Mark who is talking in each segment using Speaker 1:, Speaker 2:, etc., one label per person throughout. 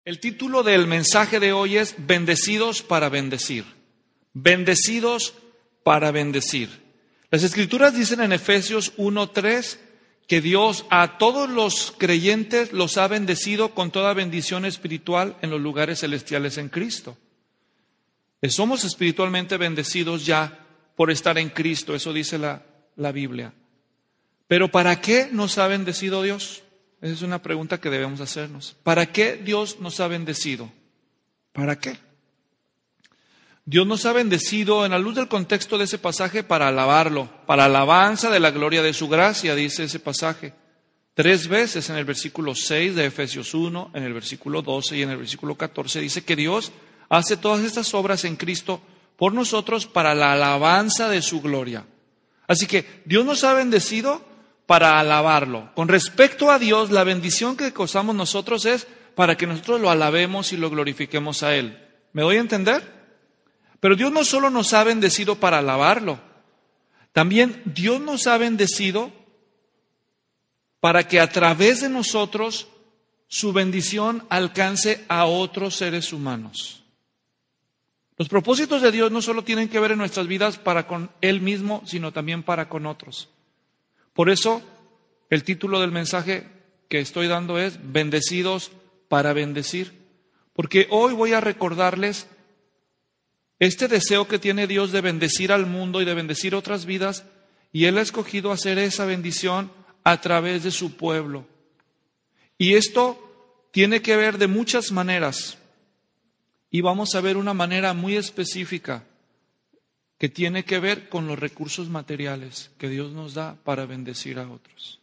Speaker 1: El título del mensaje de hoy es Bendecidos para bendecir. Bendecidos para bendecir. Las Escrituras dicen en Efesios 1:3 que Dios a todos los creyentes los ha bendecido con toda bendición espiritual en los lugares celestiales en Cristo. Somos espiritualmente bendecidos ya por estar en Cristo, eso dice la Biblia. Pero ¿para qué nos ha bendecido Dios? Esa es una pregunta que debemos hacernos. ¿Para qué Dios nos ha bendecido? ¿Para qué? Dios nos ha bendecido en la luz del contexto de ese pasaje para alabarlo, para alabanza de la gloria de su gracia, dice ese pasaje. 3 veces en el versículo 6 de Efesios 1, en el versículo 12 y en el versículo 14 dice que Dios hace todas estas obras en Cristo por nosotros para la alabanza de su gloria. Así que Dios nos ha bendecido para alabarlo. Con respecto a Dios, la bendición que gozamos nosotros es para que nosotros lo alabemos y lo glorifiquemos a Él. ¿Me doy a entender? Pero Dios no solo nos ha bendecido para alabarlo, también Dios nos ha bendecido para que a través de nosotros su bendición alcance a otros seres humanos. Los propósitos de Dios no solo tienen que ver en nuestras vidas para con Él mismo, sino también para con otros. Por eso, el título del mensaje que estoy dando es Bendecidos para bendecir. Porque hoy voy a recordarles este deseo que tiene Dios de bendecir al mundo y de bendecir otras vidas, y Él ha escogido hacer esa bendición a través de su pueblo. Y esto tiene que ver de muchas maneras, y vamos a ver una manera muy específica que tiene que ver con los recursos materiales que Dios nos da para bendecir a otros.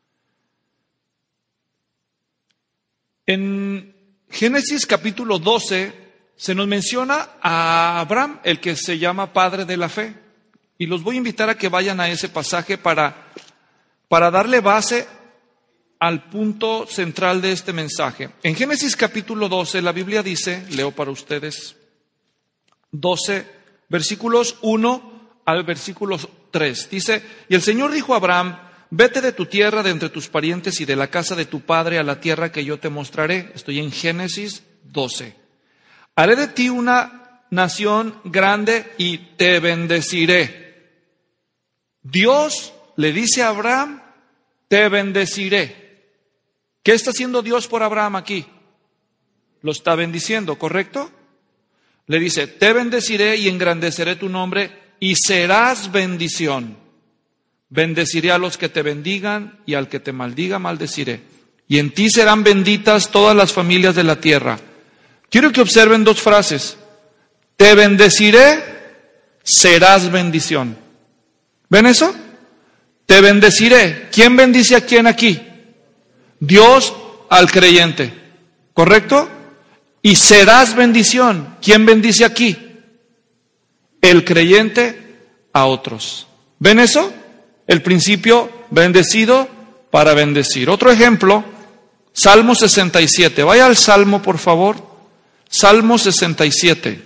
Speaker 1: En Génesis capítulo 12 se nos menciona a Abraham, el que se llama padre de la fe. Y los voy a invitar a que vayan a ese pasaje para darle base al punto central de este mensaje. En Génesis capítulo 12 la Biblia dice, leo para ustedes, 12 versículos 1 al versículo 3. Dice, y el Señor dijo a Abraham, vete de tu tierra, de entre tus parientes y de la casa de tu padre a la tierra que yo te mostraré. Estoy en Génesis 12. Haré de ti una nación grande y te bendeciré. Dios le dice a Abraham, te bendeciré. ¿Qué está haciendo Dios por Abraham aquí? Lo está bendiciendo, ¿correcto? Le dice, te bendeciré y engrandeceré tu nombre y serás bendición. Bendeciré a los que te bendigan y al que te maldiga maldeciré. Y en ti serán benditas todas las familias de la tierra. Quiero que observen 2 frases. Te bendeciré, serás bendición. ¿Ven eso? Te bendeciré. ¿Quién bendice a quién aquí? Dios al creyente. ¿Correcto? Y serás bendición. ¿Quién bendice aquí? El creyente a otros. ¿Ven eso? El principio bendecido para bendecir. Otro ejemplo, Salmo 67. Vaya al Salmo, por favor. Salmo 67.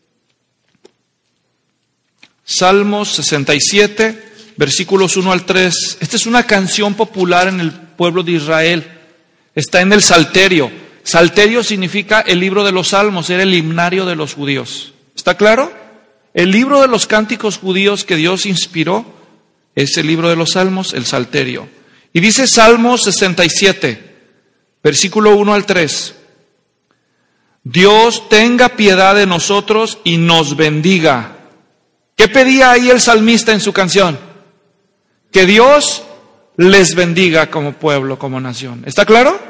Speaker 1: Salmo 67, versículos 1 al 3. Esta es una canción popular en el pueblo de Israel. Está en el Salterio. Salterio significa el libro de los Salmos, era el himnario de los judíos. ¿Está claro? El libro de los cánticos judíos que Dios inspiró es el libro de los Salmos, el Salterio. Y dice Salmo 67, versículo 1 al 3. Dios tenga piedad de nosotros y nos bendiga. ¿Qué pedía ahí el salmista en su canción? Que Dios les bendiga como pueblo, como nación. ¿Está claro?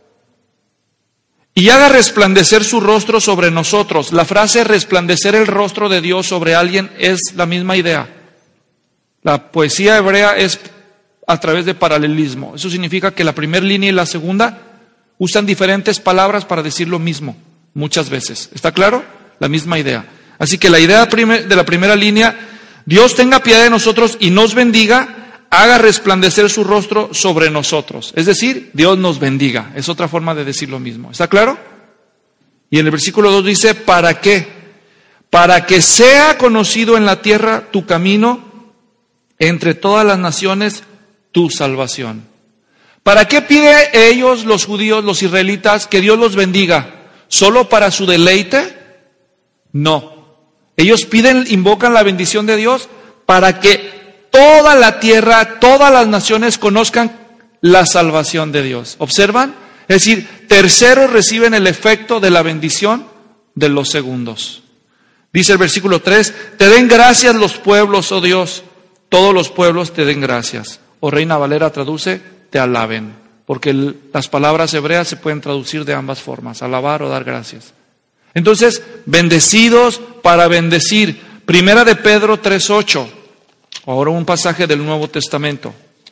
Speaker 1: Y haga resplandecer su rostro sobre nosotros. La frase resplandecer el rostro de Dios sobre alguien es la misma idea. La poesía hebrea es a través de paralelismo. Eso significa que la primera línea y la segunda usan diferentes palabras para decir lo mismo, muchas veces. ¿Está claro? La misma idea. Así que la idea de la primera línea, Dios tenga piedad de nosotros y nos bendiga, haga resplandecer su rostro sobre nosotros. Es decir, Dios nos bendiga. Es otra forma de decir lo mismo. ¿Está claro? Y en el versículo 2 dice, ¿para qué? Para que sea conocido en la tierra tu camino, entre todas las naciones tu salvación. ¿Para qué pide ellos, los judíos, los israelitas, que Dios los bendiga? ¿Solo para su deleite? No. Ellos invocan la bendición de Dios para que toda la tierra, todas las naciones conozcan la salvación de Dios. ¿Observan? Es decir, terceros reciben el efecto de la bendición de los segundos. Dice el versículo 3, te den gracias los pueblos, oh Dios, todos los pueblos te den gracias. O Reina Valera traduce, te alaben, porque las palabras hebreas se pueden traducir de ambas formas, alabar o dar gracias. Entonces, bendecidos para bendecir. Primera de Pedro 3:8, ahora un pasaje del Nuevo Testamento.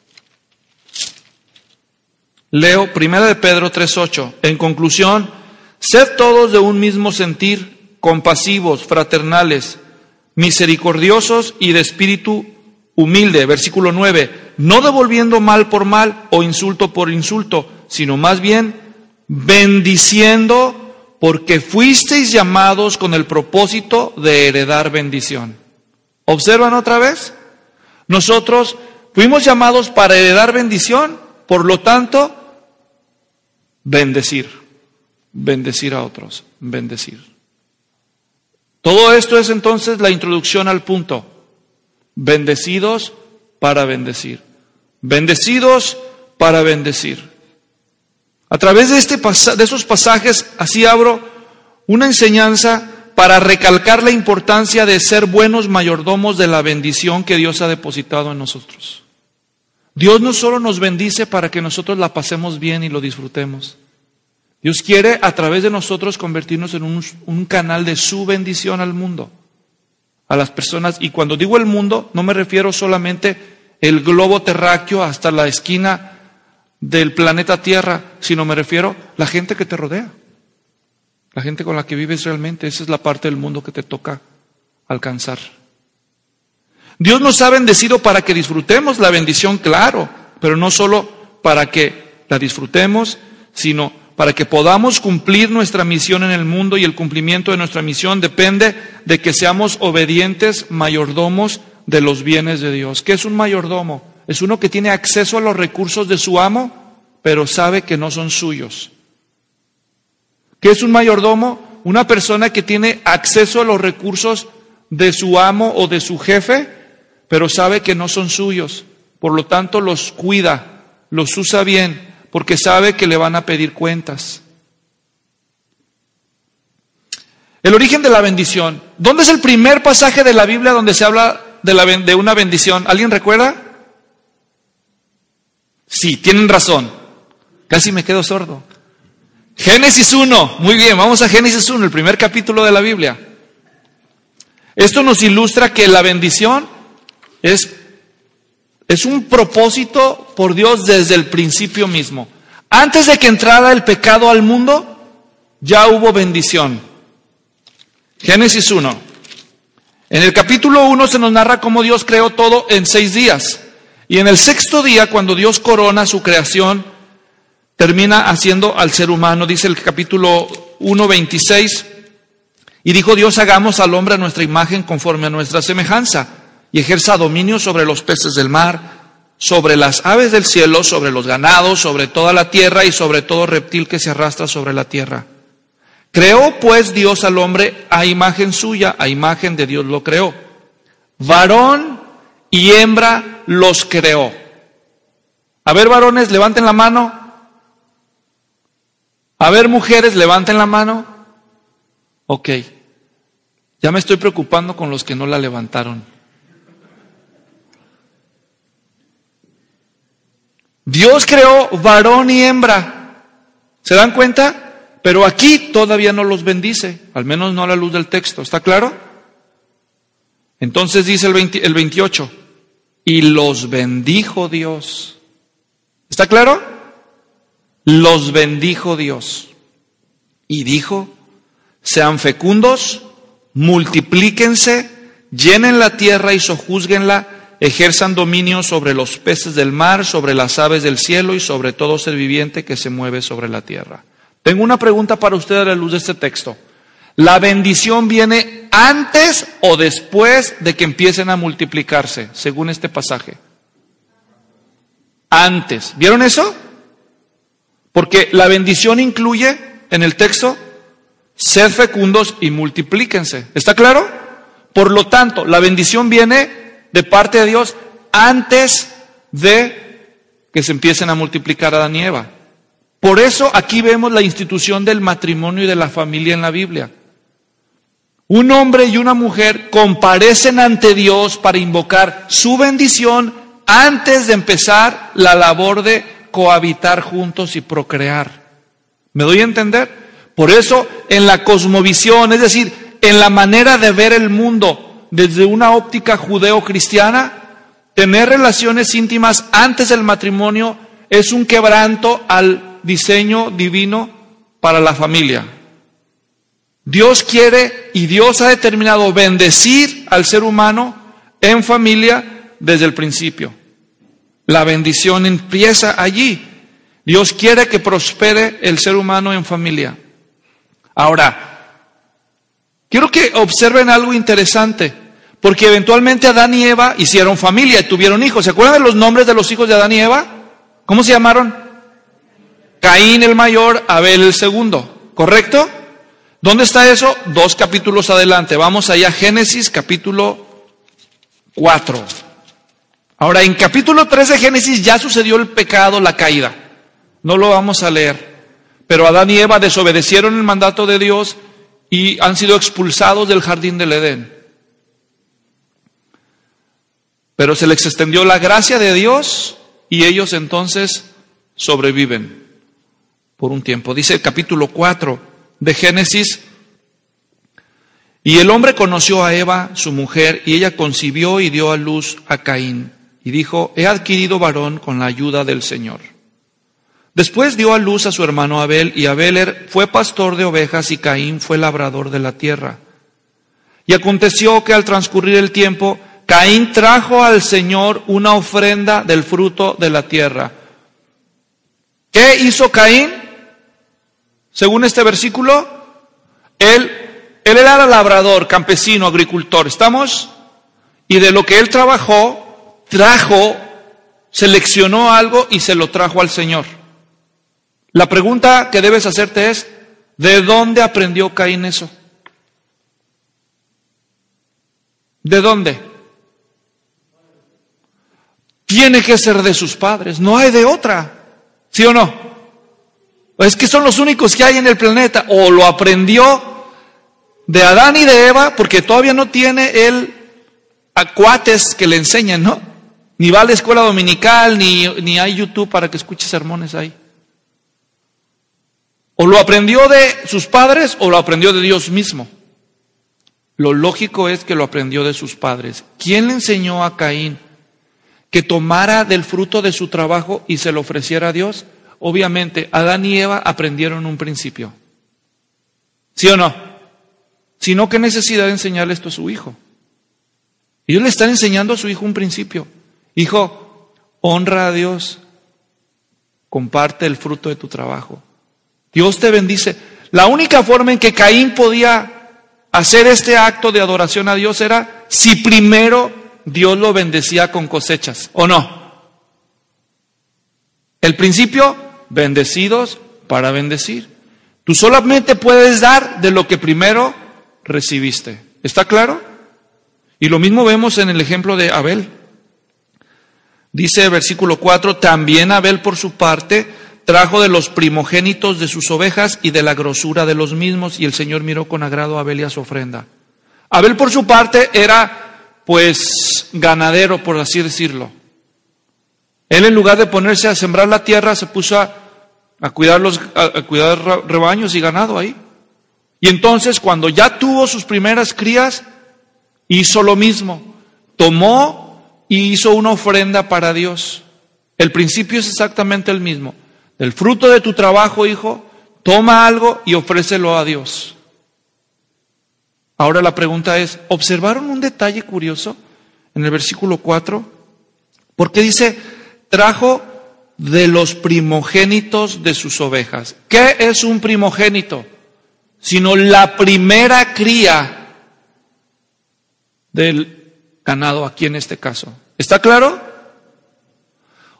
Speaker 1: Leo Primera de Pedro 3:8. En conclusión, sed todos de un mismo sentir, compasivos, fraternales, misericordiosos y de espíritu humilde. Versículo 9. No devolviendo mal por mal o insulto por insulto, sino más bien bendiciendo, porque fuisteis llamados con el propósito de heredar bendición. ¿Observan otra vez? Nosotros fuimos llamados para heredar bendición, por lo tanto, bendecir a otros, bendecir. Todo esto es entonces la introducción al punto. Bendecidos para bendecir. Bendecidos para bendecir. A través de esos pasajes, así abro una enseñanza para recalcar la importancia de ser buenos mayordomos de la bendición que Dios ha depositado en nosotros. Dios no solo nos bendice para que nosotros la pasemos bien y lo disfrutemos. Dios quiere a través de nosotros convertirnos en un canal de su bendición al mundo, a las personas. Y cuando digo el mundo, no me refiero solamente el globo terráqueo hasta la esquina del planeta Tierra, sino me refiero a la gente que te rodea, la gente con la que vives realmente. Esa es la parte del mundo que te toca alcanzar. Dios nos ha bendecido para que disfrutemos la bendición, claro, pero no solo para que la disfrutemos, sino para que podamos cumplir nuestra misión en el mundo, y el cumplimiento de nuestra misión depende de que seamos obedientes mayordomos de los bienes de Dios. ¿Qué es un mayordomo? Es uno que tiene acceso a los recursos de su amo, pero sabe que no son suyos. ¿Qué es un mayordomo? Una persona que tiene acceso a los recursos de su amo o de su jefe, pero sabe que no son suyos. Por lo tanto, los cuida, los usa bien, porque sabe que le van a pedir cuentas. El origen de la bendición. ¿Dónde es el primer pasaje de la Biblia donde se habla de una bendición? ¿Alguien recuerda? Sí, tienen razón. Casi me quedo sordo. Génesis 1. Muy bien, vamos a Génesis 1, el primer capítulo de la Biblia. Esto nos ilustra que la bendición es un propósito por Dios desde el principio mismo. Antes de que entrara el pecado al mundo, ya hubo bendición. Génesis 1. En el capítulo 1 se nos narra cómo Dios creó todo en 6 días. Y en el 6º día, cuando Dios corona su creación, termina haciendo al ser humano. Dice el capítulo 1:26. Y dijo Dios, hagamos al hombre a nuestra imagen conforme a nuestra semejanza, y ejerza dominio sobre los peces del mar, sobre las aves del cielo, sobre los ganados, sobre toda la tierra y sobre todo reptil que se arrastra sobre la tierra. Creó pues Dios al hombre a imagen suya, a imagen de Dios lo creó. Varón y hembra los creó. A ver, varones, levanten la mano. A ver, mujeres, levanten la mano. Ok. Ya me estoy preocupando con los que no la levantaron. Dios creó varón y hembra. ¿Se dan cuenta? Pero aquí todavía no los bendice, al menos no a la luz del texto. ¿Está claro? Entonces dice el 28, y los bendijo Dios. ¿Está claro? Los bendijo Dios. Y dijo, sean fecundos, multiplíquense, llenen la tierra y sojúzguenla, ejerzan dominio sobre los peces del mar, sobre las aves del cielo y sobre todo ser viviente que se mueve sobre la tierra. Tengo una pregunta para ustedes a la luz de este texto. ¿La bendición viene antes o después de que empiecen a multiplicarse, según este pasaje? Antes. ¿Vieron eso? Porque la bendición incluye, en el texto, sed fecundos y multiplíquense. ¿Está claro? Por lo tanto, la bendición viene de parte de Dios antes de que se empiecen a multiplicar Adán y Eva. Por eso aquí vemos la institución del matrimonio y de la familia en la Biblia. Un hombre y una mujer comparecen ante Dios para invocar su bendición antes de empezar la labor de cohabitar juntos y procrear. ¿Me doy a entender? Por eso en la cosmovisión, es decir, en la manera de ver el mundo desde una óptica judeo-cristiana, tener relaciones íntimas antes del matrimonio es un quebranto al diseño divino para la familia. Dios quiere y Dios ha determinado bendecir al ser humano en familia desde el principio. La bendición empieza allí. Dios quiere que prospere el ser humano en familia. Ahora, quiero que observen algo interesante, porque eventualmente Adán y Eva hicieron familia y tuvieron hijos. ¿Se acuerdan de los nombres de los hijos de Adán y Eva? ¿Cómo se llamaron? Caín el mayor, Abel el segundo, ¿correcto? ¿Dónde está eso? 2 capítulos adelante. Vamos allá, Génesis capítulo 4. Ahora, en capítulo 3 de Génesis ya sucedió el pecado, la caída. No lo vamos a leer. Pero Adán y Eva desobedecieron el mandato de Dios y han sido expulsados del jardín del Edén. Pero se les extendió la gracia de Dios y ellos entonces sobreviven por un tiempo. Dice el capítulo 4 de Génesis: y el hombre conoció a Eva, su mujer, y ella concibió y dio a luz a Caín. Y dijo: he adquirido varón con la ayuda del Señor. Después dio a luz a su hermano Abel, y Abel fue pastor de ovejas y Caín fue labrador de la tierra. Y aconteció que al transcurrir el tiempo, Caín trajo al Señor una ofrenda del fruto de la tierra. ¿Qué hizo Caín? Según este versículo, él era labrador, campesino, agricultor, ¿estamos? Y de lo que él trabajó, seleccionó algo y se lo trajo al Señor. La pregunta que debes hacerte es: ¿de dónde aprendió Caín eso? ¿De dónde? Tiene que ser de sus padres, no hay de otra, ¿sí o no? Es que son los únicos que hay en el planeta. O lo aprendió de Adán y de Eva, porque todavía no tiene él a cuates que le enseñen, ¿no? Ni va a la escuela dominical, ni hay YouTube para que escuche sermones ahí. O lo aprendió de sus padres o lo aprendió de Dios mismo. Lo lógico es que lo aprendió de sus padres. ¿Quién le enseñó a Caín que tomara del fruto de su trabajo y se lo ofreciera a Dios? Obviamente, Adán y Eva aprendieron un principio. ¿Sí o no? Si no, ¿qué necesidad de enseñarle esto a su hijo? Ellos le están enseñando a su hijo un principio. Hijo, honra a Dios, comparte el fruto de tu trabajo. Dios te bendice. La única forma en que Caín podía hacer este acto de adoración a Dios era si primero Dios lo bendecía con cosechas, ¿o no? El principio: bendecidos para bendecir. Tú solamente puedes dar de lo que primero recibiste. ¿Está claro? Y lo mismo vemos en el ejemplo de Abel. Dice el versículo 4: también Abel por su parte trajo de los primogénitos de sus ovejas y de la grosura de los mismos, y el Señor miró con agrado a Abel y a su ofrenda. Abel por su parte era, pues, ganadero, por así decirlo. Él, en lugar de ponerse a sembrar la tierra, se puso a cuidar rebaños y ganado ahí. Y entonces, cuando ya tuvo sus primeras crías, hizo lo mismo. Tomó y hizo una ofrenda para Dios. El principio es exactamente el mismo. Del fruto de tu trabajo, hijo, toma algo y ofrécelo a Dios. Ahora la pregunta es: ¿observaron un detalle curioso en el versículo 4? Porque dice: trajo de los primogénitos de sus ovejas. ¿Qué es un primogénito? Sino la primera cría del ganado, aquí en este caso. ¿Está claro?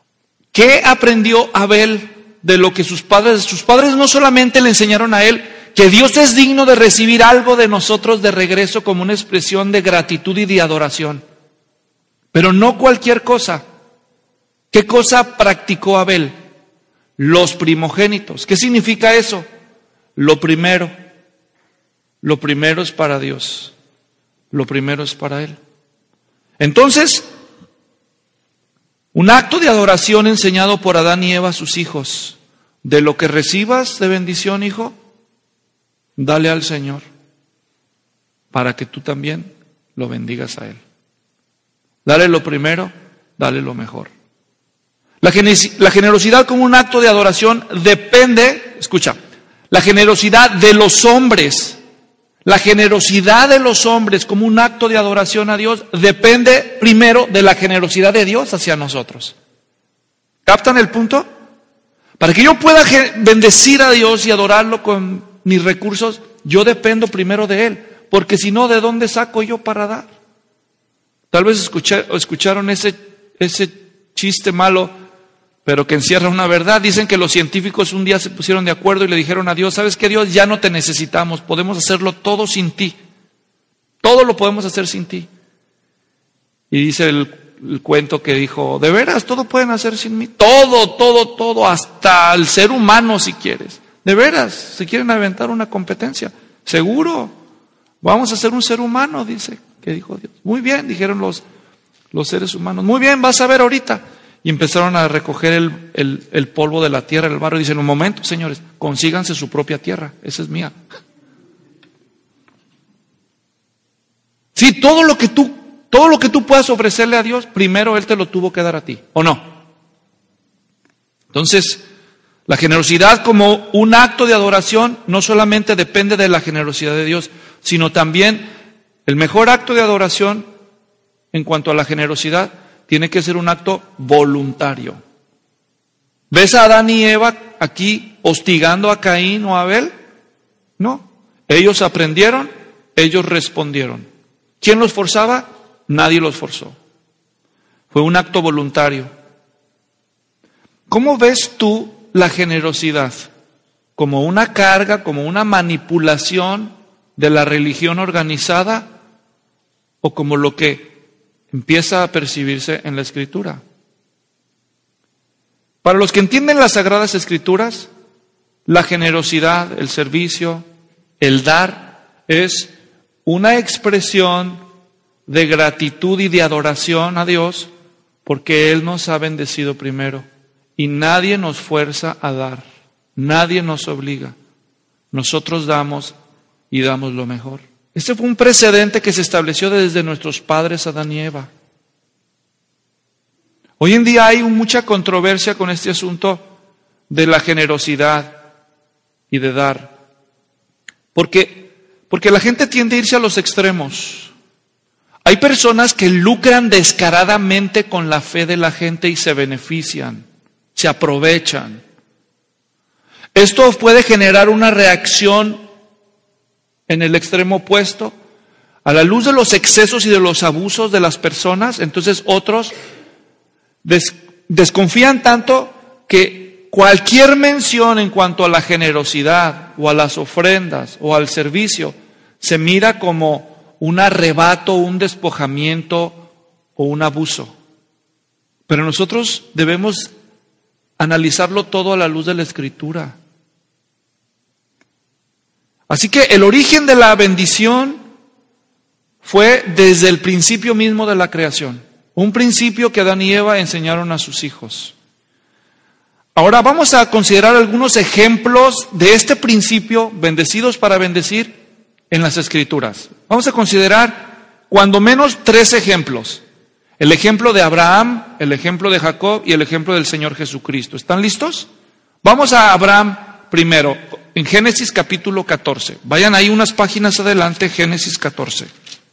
Speaker 1: ¿Qué aprendió Abel de lo que sus padres no solamente le enseñaron a él que Dios es digno de recibir algo de nosotros de regreso como una expresión de gratitud y de adoración. Pero no cualquier cosa. ¿Qué cosa practicó Abel? Los primogénitos. ¿Qué significa eso? Lo primero es para Dios. Lo primero es para Él. Entonces, un acto de adoración enseñado por Adán y Eva a sus hijos. De lo que recibas de bendición, hijo, dale al Señor, para que tú también lo bendigas a Él. Dale lo primero, dale lo mejor. La generosidad como un acto de adoración depende, escucha, la generosidad de los hombres, la generosidad de los hombres como un acto de adoración a Dios depende primero de la generosidad de Dios hacia nosotros. ¿Captan el punto? Para que yo pueda bendecir a Dios y adorarlo con mis recursos, yo dependo primero de Él, porque si no, ¿de dónde saco yo para dar? Tal vez escucharon ese chiste malo, pero que encierra una verdad. Dicen que los científicos un día se pusieron de acuerdo y le dijeron a Dios: ¿sabes qué, Dios? Ya no te necesitamos, podemos hacerlo todo sin ti. Todo lo podemos hacer sin ti. Y dice el cuento que dijo: ¿de veras todo pueden hacer sin mí? Todo, hasta el ser humano si quieres. ¿De veras? ¿Se quieren aventar una competencia? Seguro, vamos a ser un ser humano, dice, que dijo Dios. Muy bien, dijeron los seres humanos. Muy bien, vas a ver ahorita. Y empezaron a recoger el polvo de la tierra, el barro, y dicen: un momento, señores, consíganse su propia tierra, esa es mía. Sí, todo lo que tú puedas ofrecerle a Dios, primero Él te lo tuvo que dar a ti, ¿o no? Entonces, la generosidad como un acto de adoración no solamente depende de la generosidad de Dios, sino también el mejor acto de adoración en cuanto a la generosidad tiene que ser un acto voluntario. ¿Ves a Adán y Eva aquí hostigando a Caín o a Abel? No. Ellos aprendieron, ellos respondieron. ¿Quién los forzaba? Nadie los forzó. Fue un acto voluntario. ¿Cómo ves tú la generosidad? ¿Como una carga, como una manipulación de la religión organizada, o como lo que empieza a percibirse en la Escritura? Para los que entienden las Sagradas Escrituras, la generosidad, el servicio, el dar, es una expresión de gratitud y de adoración a Dios, porque Él nos ha bendecido primero. Y nadie nos fuerza a dar, nadie nos obliga. Nosotros damos y damos lo mejor. Este fue un precedente que se estableció desde nuestros padres Adán y Eva. Hoy en día hay mucha controversia con este asunto de la generosidad y de dar. Porque la gente tiende a irse a los extremos. Hay personas que lucran descaradamente con la fe de la gente y se benefician, se aprovechan. Esto puede generar una reacción en el extremo opuesto. A la luz de los excesos y de los abusos de las personas, entonces otros desconfían tanto que cualquier mención en cuanto a la generosidad o a las ofrendas o al servicio se mira como un arrebato, un despojamiento o un abuso. Pero nosotros debemos analizarlo todo a la luz de la Escritura. Así que el origen de la bendición fue desde el principio mismo de la creación. Un principio que Adán y Eva enseñaron a sus hijos. Ahora vamos a considerar algunos ejemplos de este principio, bendecidos para bendecir, en las Escrituras. Vamos a considerar cuando menos 3 ejemplos. El ejemplo de Abraham, el ejemplo de Jacob y el ejemplo del Señor Jesucristo. ¿Están listos? Vamos a Abraham primero, en Génesis capítulo 14. Vayan ahí unas páginas adelante, Génesis 14.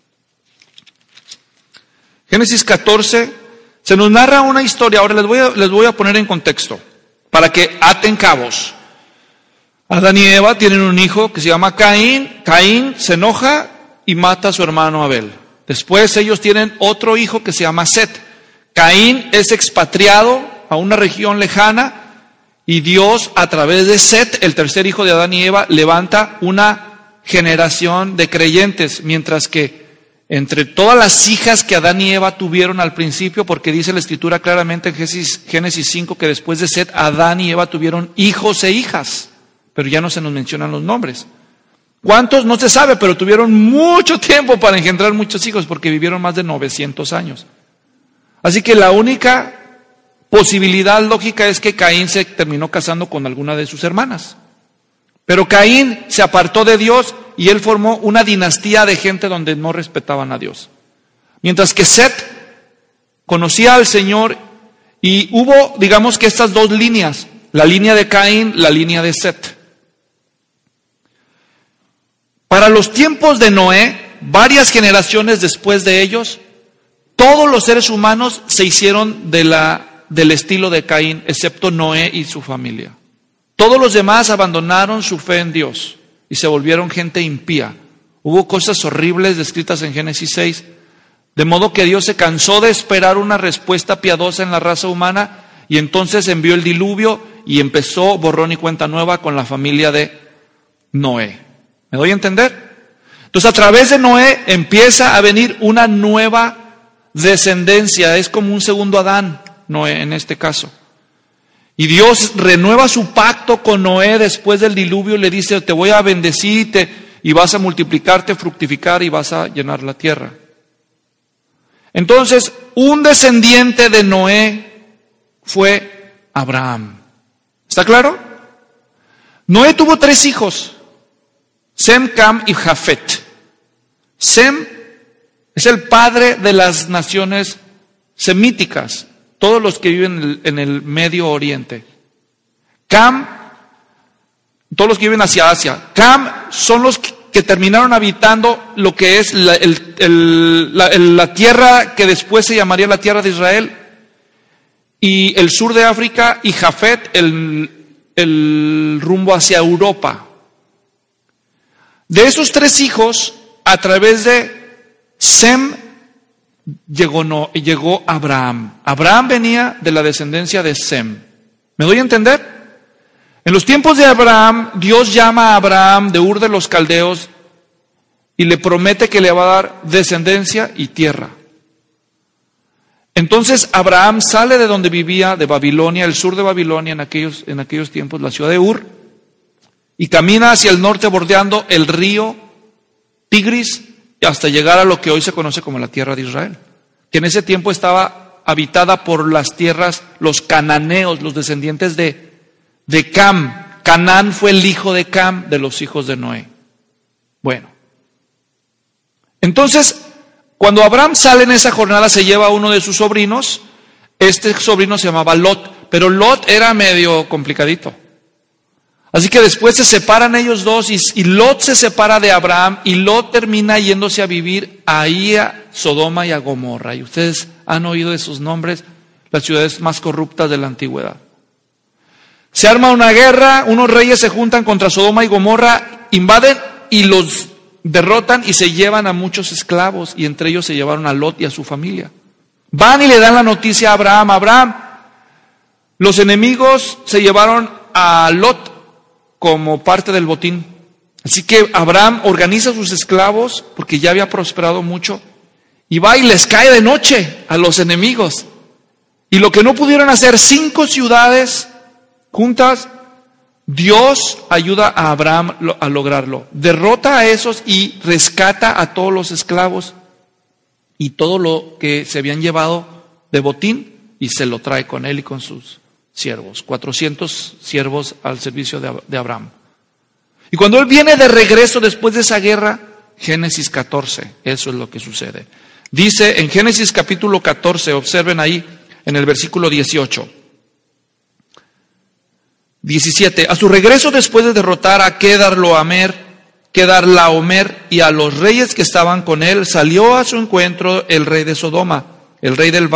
Speaker 1: Génesis 14, se nos narra una historia. Ahora les voy a poner en contexto, para que aten cabos. Adán y Eva tienen un hijo que se llama Caín. Caín se enoja y mata a su hermano Abel. Después ellos tienen otro hijo que se llama Set. Caín es expatriado a una región lejana Y Dios, a través de Set, el tercer hijo de Adán y Eva, levanta una generación de creyentes, mientras que entre todas las hijas que Adán y Eva tuvieron al principio, porque dice la Escritura claramente en Génesis 5 que después de Set, Adán y Eva tuvieron hijos e hijas, pero ya no se nos mencionan los nombres. ¿Cuántos? No se sabe, pero tuvieron mucho tiempo para engendrar muchos hijos, porque vivieron más de 900 años. Así que la única posibilidad lógica es que Caín se terminó casando con alguna de sus hermanas. Pero Caín se apartó de Dios y él formó una dinastía de gente donde no respetaban a Dios. Mientras que Set conocía al Señor y hubo, digamos que estas dos líneas, la línea de Caín, la línea de Set. Para los tiempos de Noé, varias generaciones después de ellos, todos los seres humanos se hicieron del estilo de Caín, excepto Noé y su familia. Todos los demás abandonaron su fe en Dios y se volvieron gente impía. Hubo cosas horribles descritas en Génesis 6, de modo que Dios se cansó de esperar una respuesta piadosa en la raza humana y entonces envió el diluvio y empezó borrón y cuenta nueva con la familia de Noé. ¿Me doy a entender? Entonces a través de Noé empieza a venir una nueva descendencia, es como un segundo Adán, Noé en este caso. Y Dios renueva su pacto con Noé después del diluvio y le dice, te voy a bendecirte y vas a multiplicarte, fructificar y vas a llenar la tierra. Entonces, un descendiente de Noé fue Abraham. ¿Está claro? Noé tuvo 3 hijos, Sem, Cam y Jafet. Sem es el padre de las naciones semíticas, todos los que viven en el Medio Oriente. Cam, todos los que viven hacia Asia. Cam son los que terminaron habitando lo que es la tierra que después se llamaría la tierra de Israel y el sur de África, y Jafet el rumbo hacia Europa. De esos 3 hijos, a través de Sem llegó Abraham. Abraham venía de la descendencia de Sem. ¿Me doy a entender? En los tiempos de Abraham, Dios llama a Abraham de Ur de los Caldeos y le promete que le va a dar descendencia y tierra. Entonces Abraham sale de donde vivía, de Babilonia, el sur de Babilonia en aquellos tiempos, la ciudad de Ur, y camina hacia el norte bordeando el río Tigris hasta llegar a lo que hoy se conoce como la tierra de Israel, que en ese tiempo estaba habitada por las tierras, los cananeos, los descendientes de Cam. Canaán fue el hijo de Cam, de los hijos de Noé. Bueno, entonces, cuando Abraham sale en esa jornada, se lleva a uno de sus sobrinos. Este sobrino se llamaba Lot, pero Lot era medio complicadito. Así que después se separan ellos dos y Lot se separa de Abraham y Lot termina yéndose a vivir ahí a Sodoma y a Gomorra. Y ustedes han oído esos nombres, las ciudades más corruptas de la antigüedad. Se arma una guerra, unos reyes se juntan contra Sodoma y Gomorra, invaden y los derrotan y se llevan a muchos esclavos, y entre ellos se llevaron a Lot y a su familia. Van y le dan la noticia a Abraham. Abraham, los enemigos se llevaron a Lot como parte del botín. Así que Abraham organiza a sus esclavos, porque ya había prosperado mucho, y va y les cae de noche a los enemigos. Y lo que no pudieron hacer 5 ciudades juntas, Dios ayuda a Abraham a lograrlo. Derrota a esos y rescata a todos los esclavos y todo lo que se habían llevado de botín, y se lo trae con él y con sus siervos, 400 siervos al servicio de Abraham. Y cuando él viene de regreso después de esa guerra, Génesis 14, eso es lo que sucede. Dice en Génesis capítulo 14, observen ahí en el versículo 18. 17. A su regreso después de derrotar a Kedorlaomer y a los reyes que estaban con él, salió a su encuentro el rey de Sodoma, en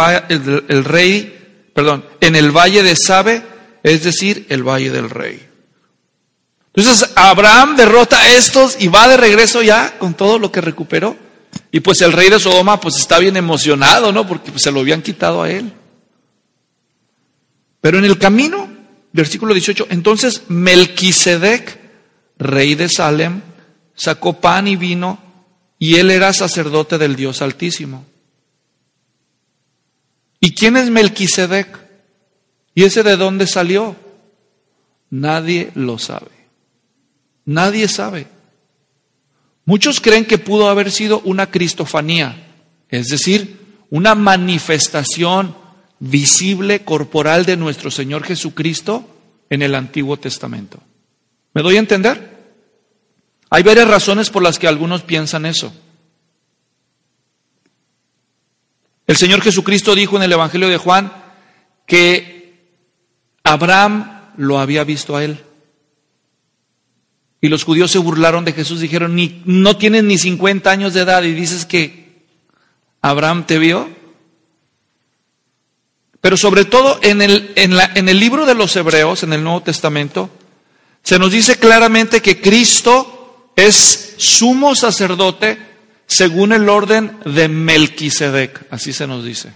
Speaker 1: el valle de Sabe, es decir, el valle del rey. Entonces Abraham derrota a estos y va de regreso ya con todo lo que recuperó. Y pues el rey de Sodoma pues está bien emocionado, ¿no? Porque pues se lo habían quitado a él. Pero en el camino versículo 18, entonces Melquisedec, rey de Salem, sacó pan y vino, y él era sacerdote del Dios Altísimo. ¿Y quién es Melquisedec? ¿Y ese de dónde salió? Nadie lo sabe. Nadie sabe. Muchos creen que pudo haber sido una cristofanía, es decir, una manifestación visible, corporal de nuestro Señor Jesucristo en el Antiguo Testamento. ¿Me doy a entender? Hay varias razones por las que algunos piensan eso. El Señor Jesucristo dijo en el Evangelio de Juan que Abraham lo había visto a él. Y los judíos se burlaron de Jesús, dijeron, no tienes ni 50 años de edad y dices que Abraham te vio. Pero sobre todo en el libro de los Hebreos, en el Nuevo Testamento, se nos dice claramente que Cristo es sumo sacerdote según el orden de Melquisedec, así se nos dice.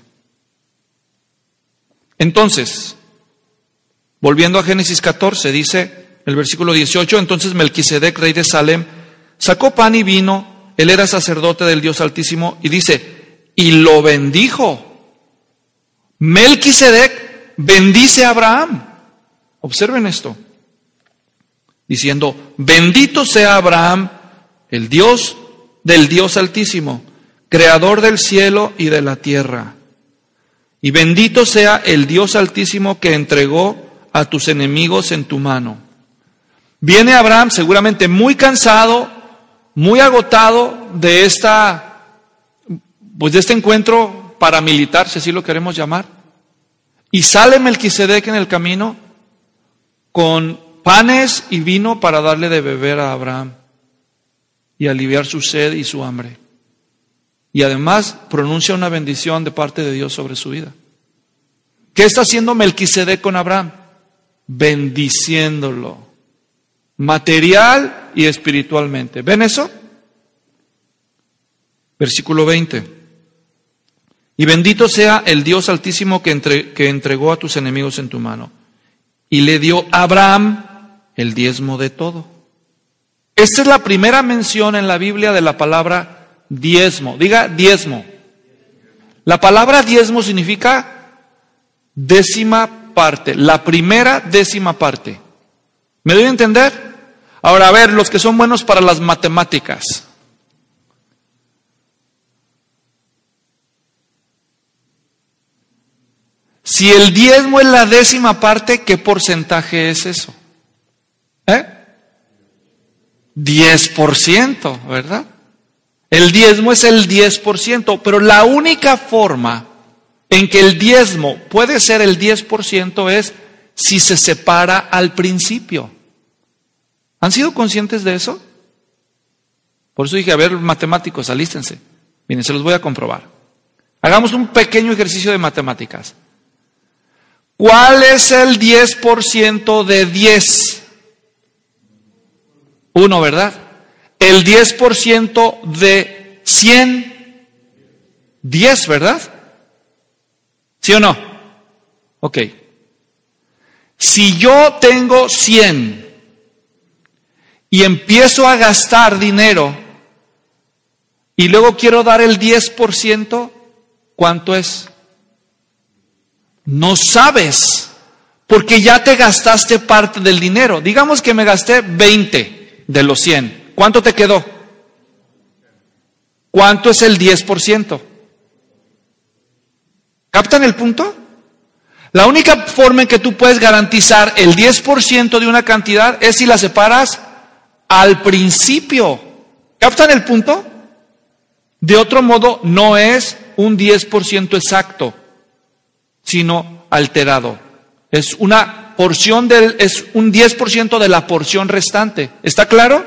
Speaker 1: Entonces, volviendo a Génesis 14, dice el versículo 18, entonces Melquisedec, rey de Salem, sacó pan y vino, él era sacerdote del Dios Altísimo, y dice, y lo bendijo. Melquisedec bendice a Abraham. Observen esto. Diciendo, bendito sea Abraham, el Dios del Dios Altísimo, creador del cielo y de la tierra. Y bendito sea el Dios Altísimo que entregó a tus enemigos en tu mano. Viene Abraham seguramente muy cansado, muy agotado de este encuentro paramilitar, si así lo queremos llamar. Y sale Melquisedec en el camino con panes y vino para darle de beber a Abraham y aliviar su sed y su hambre. Y además pronuncia una bendición de parte de Dios sobre su vida. ¿Qué está haciendo Melquisedec con Abraham? Bendiciéndolo, material y espiritualmente. ¿Ven eso? Versículo 20. Y bendito sea el Dios Altísimo que entregó a tus enemigos en tu mano. Y le dio a Abraham el diezmo de todo. Esta es la primera mención en la Biblia de la palabra diezmo. Diga diezmo. La palabra diezmo significa décima parte, la primera décima parte. ¿Me doy a entender? Ahora, a ver, los que son buenos para las matemáticas. Si el diezmo es la décima parte, ¿qué porcentaje es eso? 10%, ¿verdad? El diezmo es el 10%, pero la única forma en que el diezmo puede ser el 10% es si se separa al principio. ¿Han sido conscientes de eso? Por eso dije, a ver, matemáticos, alístense. Miren, se los voy a comprobar. Hagamos un pequeño ejercicio de matemáticas. ¿Cuál es el 10% de 10? 1, ¿verdad? El 10% de 100, 10, ¿verdad? ¿Sí o no? Ok. Si yo tengo 100 y empiezo a gastar dinero y luego quiero dar el 10%, ¿cuánto es? No sabes, porque ya te gastaste parte del dinero. Digamos que me gasté 20 de los 100. ¿Cuánto te quedó? ¿Cuánto es el 10%? ¿Captan el punto? La única forma en que tú puedes garantizar el 10% de una cantidad es si la separas al principio. ¿Captan el punto? De otro modo, no es un 10% exacto, sino alterado. Es una porción es un 10% de la porción restante. ¿Está claro?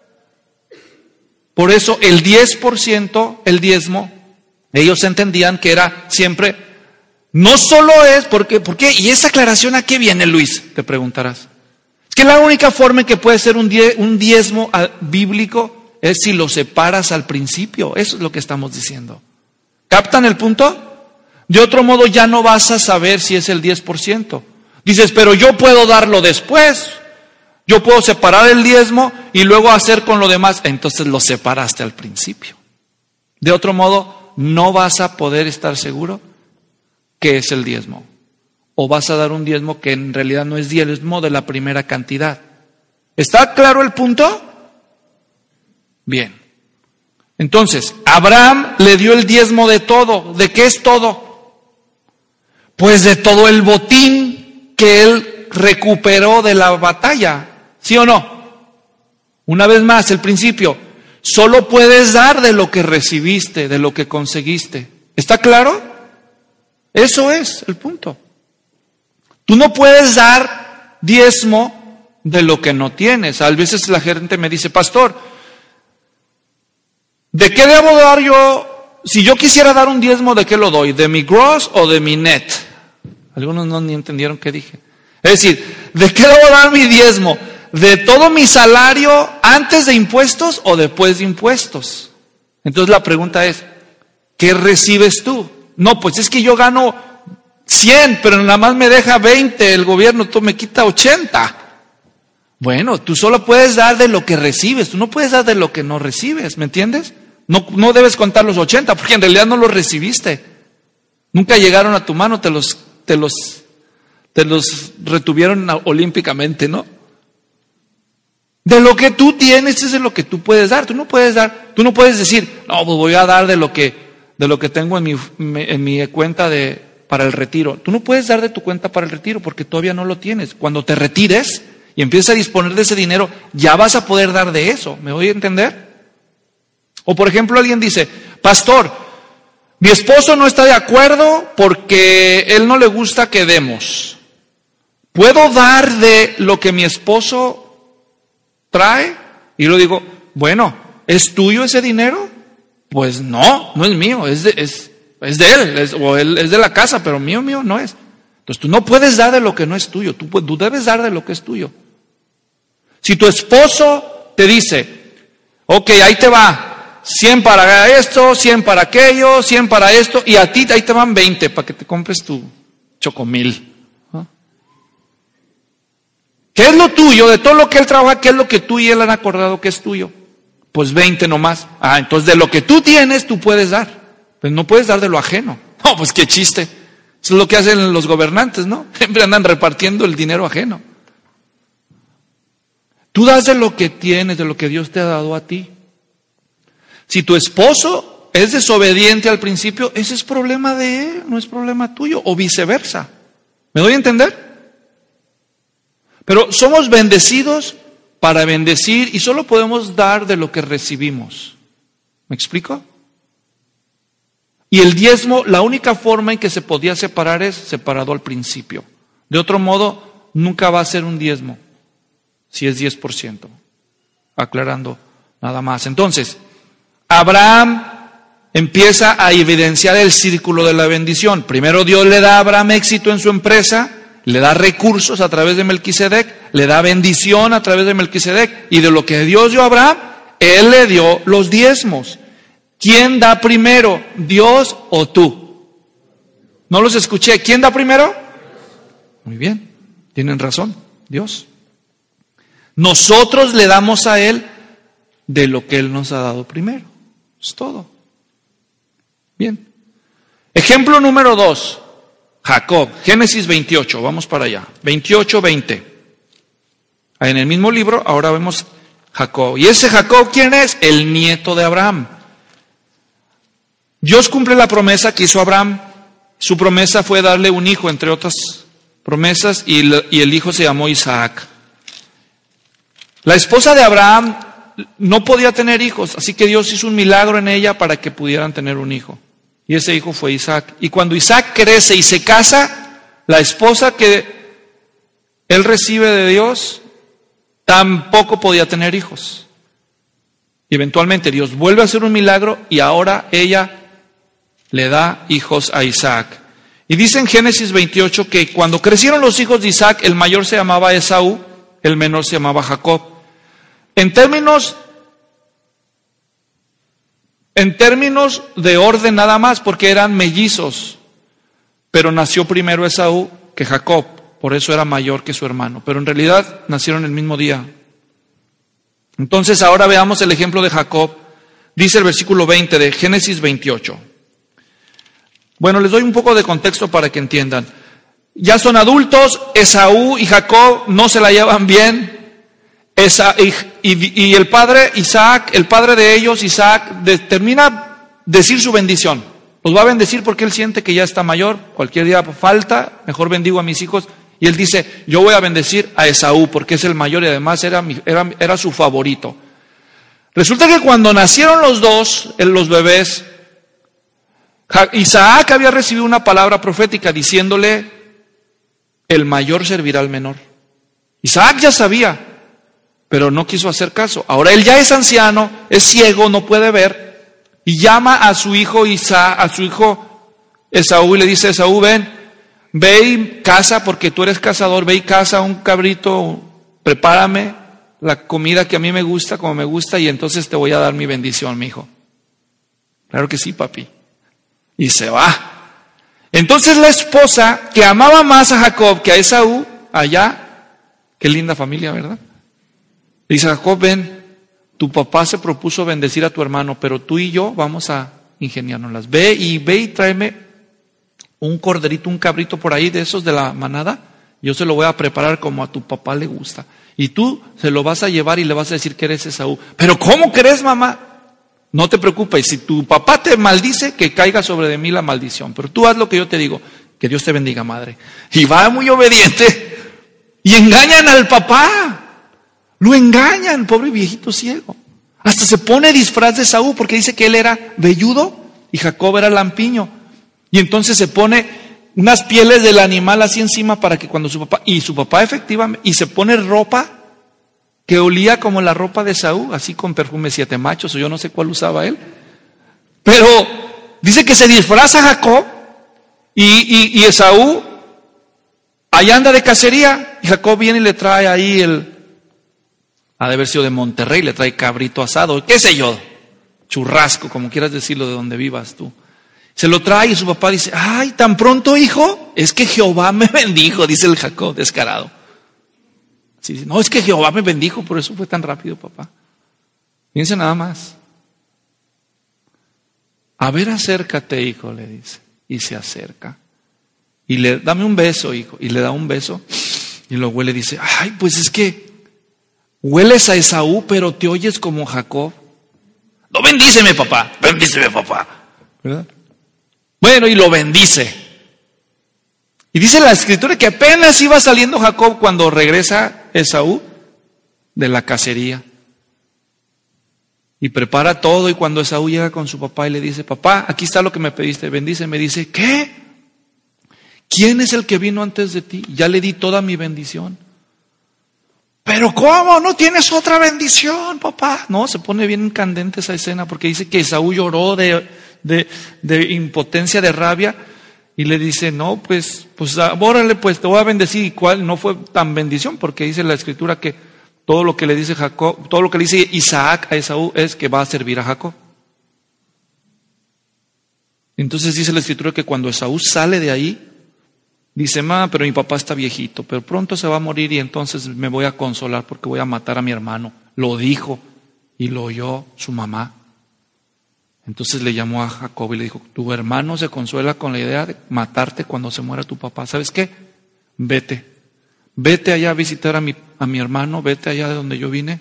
Speaker 1: Por eso el 10%, el diezmo, ellos entendían que era siempre, no solo es, ¿por qué? ¿Y esa aclaración a qué viene, Luis? Te preguntarás. Es que la única forma en que puede ser un diezmo bíblico es si lo separas al principio. Eso es lo que estamos diciendo. ¿Captan el punto? De otro modo ya no vas a saber si es el 10%. Dices, pero yo puedo darlo después. Yo puedo separar el diezmo y luego hacer con lo demás. Entonces lo separaste al principio. De otro modo, no vas a poder estar seguro qué es el diezmo. O vas a dar un diezmo que en realidad no es diezmo de la primera cantidad. ¿Está claro el punto? Bien. Entonces, Abraham le dio el diezmo de todo. ¿De qué es todo? Pues de todo el botín que él recuperó de la batalla. ¿Sí o no? Una vez más, el principio. Solo puedes dar de lo que recibiste, de lo que conseguiste. ¿Está claro? Eso es el punto. Tú no puedes dar diezmo de lo que no tienes. A veces la gente me dice, pastor, ¿de qué debo dar yo? Si yo quisiera dar un diezmo, ¿de qué lo doy? ¿De mi gross o de mi net? Algunos no ni entendieron qué dije. Es decir, ¿de qué debo dar mi diezmo? ¿De todo mi salario antes de impuestos o después de impuestos? Entonces la pregunta es, ¿qué recibes tú? No, pues es que yo gano 100, pero nada más me deja 20 el gobierno, tú me quita 80. Bueno, tú solo puedes dar de lo que recibes, tú no puedes dar de lo que no recibes, ¿me entiendes? No debes contar los 80, porque en realidad no los recibiste. Nunca llegaron a tu mano, te los retuvieron olímpicamente, ¿no? De lo que tú tienes es de lo que tú puedes dar. Tú no puedes decir, no, pues voy a dar de lo que tengo en mi cuenta para el retiro. Tú no puedes dar de tu cuenta para el retiro porque todavía no lo tienes. Cuando te retires y empieces a disponer de ese dinero, ya vas a poder dar de eso. ¿Me voy a entender? O por ejemplo, alguien dice, pastor, mi esposo no está de acuerdo porque él no le gusta que demos. ¿Puedo dar de lo que mi esposo trae? Y yo digo, bueno, ¿es tuyo ese dinero? Pues no es mío, es de él, él es de la casa, pero mío no es. Entonces tú no puedes dar de lo que no es tuyo, tú debes dar de lo que es tuyo. Si tu esposo te dice, ok, ahí te va, 100 para esto, 100 para aquello, 100 para esto, y a ti ahí te van 20 para que te compres tu chocomil. ¿Qué es lo tuyo? De todo lo que él trabaja, ¿qué es lo que tú y él han acordado que es tuyo? Pues 20 nomás. Entonces de lo que tú tienes, tú puedes dar. Pues no puedes dar de lo ajeno. No, pues qué chiste. Eso es lo que hacen los gobernantes, ¿no? Siempre andan repartiendo el dinero ajeno. Tú das de lo que tienes, de lo que Dios te ha dado a ti. Si tu esposo es desobediente al principio, ese es problema de él, no es problema tuyo, o viceversa. ¿Me doy a entender? Pero somos bendecidos para bendecir y solo podemos dar de lo que recibimos. ¿Me explico? Y el diezmo, la única forma en que se podía separar es separado al principio. De otro modo, nunca va a ser un diezmo, si es 10%. Aclarando nada más. Entonces, Abraham empieza a evidenciar el círculo de la bendición. Primero Dios le da a Abraham éxito en su empresa, le da recursos a través de Melquisedec, le da bendición a través de Melquisedec, y de lo que Dios dio a Abraham, él le dio los diezmos. ¿Quién da primero, Dios o tú? No los escuché. ¿Quién da primero? Muy bien, tienen razón, Dios. Nosotros le damos a Él de lo que Él nos ha dado primero. Es todo. Bien. Ejemplo número 2. Jacob, Génesis 28, vamos para allá, 28:20. En el mismo libro, ahora vemos Jacob. ¿Y ese Jacob quién es? El nieto de Abraham. Dios cumple la promesa que hizo Abraham. Su promesa fue darle un hijo, entre otras promesas, y el hijo se llamó Isaac. La esposa de Abraham no podía tener hijos, así que Dios hizo un milagro en ella para que pudieran tener un hijo. Y ese hijo fue Isaac. Y cuando Isaac crece y se casa, la esposa que él recibe de Dios tampoco podía tener hijos. Y eventualmente Dios vuelve a hacer un milagro y ahora ella le da hijos a Isaac. Y dice en Génesis 28 que cuando crecieron los hijos de Isaac, el mayor se llamaba Esaú, el menor se llamaba Jacob. En términos de orden nada más, porque eran mellizos, pero nació primero Esaú que Jacob. por eso era mayor que su hermano, pero en realidad nacieron el mismo día. Entonces ahora veamos el ejemplo de Jacob. Dice el versículo 20 de Génesis 28. Bueno, les doy un poco de contexto para que entiendan. Ya son adultos, Esaú y Jacob no se la llevan bien. Y el padre Isaac, el padre de ellos, Isaac, termina decir su bendición. Los va a bendecir porque él siente que ya está mayor, cualquier día falta, mejor bendigo a mis hijos. Y él dice, yo voy a bendecir a Esaú porque es el mayor y además era su favorito. Resulta que cuando nacieron los dos, los bebés, Isaac había recibido una palabra profética diciéndole, el mayor servirá al menor. Isaac ya sabía, pero no quiso hacer caso. Ahora él ya es anciano, es ciego, no puede ver, y llama a su hijo Esaú y le dice, Esaú, ve y caza, porque tú eres cazador, ve y caza un cabrito, prepárame la comida que a mí me gusta, como me gusta, y entonces te voy a dar mi bendición, mi hijo. Claro que sí, papi. Y se va. Entonces la esposa, que amaba más a Jacob que a Esaú, allá, qué linda familia, ¿verdad? Dice, Jacob, ven, tu papá se propuso bendecir a tu hermano, pero tú y yo vamos a ingeniárnoslas. Ve y tráeme un corderito, un cabrito por ahí de esos de la manada, yo se lo voy a preparar como a tu papá le gusta. Y tú se lo vas a llevar y le vas a decir que eres Esaú. ¿Pero cómo crees, mamá? No te preocupes, si tu papá te maldice, que caiga sobre de mí la maldición. Pero tú haz lo que yo te digo, que Dios te bendiga, madre. Y va muy obediente y engañan al papá. Lo engañan, pobre viejito ciego. Hasta se pone disfraz de Esaú porque dice que él era velludo y Jacob era lampiño. Y entonces se pone unas pieles del animal así encima para que cuando su papá efectivamente, y se pone ropa que olía como la ropa de Esaú, así con perfume 7 machos, o yo no sé cuál usaba él. Pero dice que se disfraza Jacob y Esaú allá anda de cacería y Jacob viene y le trae ahí ha de haber sido de Monterrey, le trae cabrito asado, qué sé yo, churrasco, como quieras decirlo, de donde vivas tú. Se lo trae y su papá dice, ay, tan pronto, hijo, es que Jehová me bendijo, dice el Jacob descarado. Sí, no, es que Jehová me bendijo, por eso fue tan rápido, papá. Fíjense nada más. A ver, acércate, hijo, le dice. Y se acerca. Y dame un beso, hijo. Y le da un beso. Y lo huele y dice, ay, pues es que hueles a Esaú, pero te oyes como Jacob. No, bendíceme, papá. Bendíceme, papá. ¿Verdad? Bueno, y lo bendice. Y dice la escritura que apenas iba saliendo Jacob cuando regresa Esaú de la cacería. Y prepara todo y cuando Esaú llega con su papá y le dice, papá, aquí está lo que me pediste, bendíceme. Dice, ¿qué? ¿Quién es el que vino antes de ti? Ya le di toda mi bendición. ¿Pero cómo? ¿No tienes otra bendición, papá? No, se pone bien candente esa escena porque dice que Esaú lloró de impotencia, de rabia. Y le dice, no, pues, órale, pues te voy a bendecir. ¿Y cuál? No fue tan bendición, porque dice la escritura que todo lo que le dice Jacob, todo lo que le dice Isaac a Esaú es que va a servir a Jacob. Entonces dice la escritura que cuando Esaú sale de ahí, dice, pero mi papá está viejito, pero pronto se va a morir y entonces me voy a consolar porque voy a matar a mi hermano. Lo dijo y lo oyó su mamá. Entonces le llamó a Jacob y le dijo, tu hermano se consuela con la idea de matarte cuando se muera tu papá. ¿Sabes qué? Vete allá a visitar a mi hermano, vete allá de donde yo vine.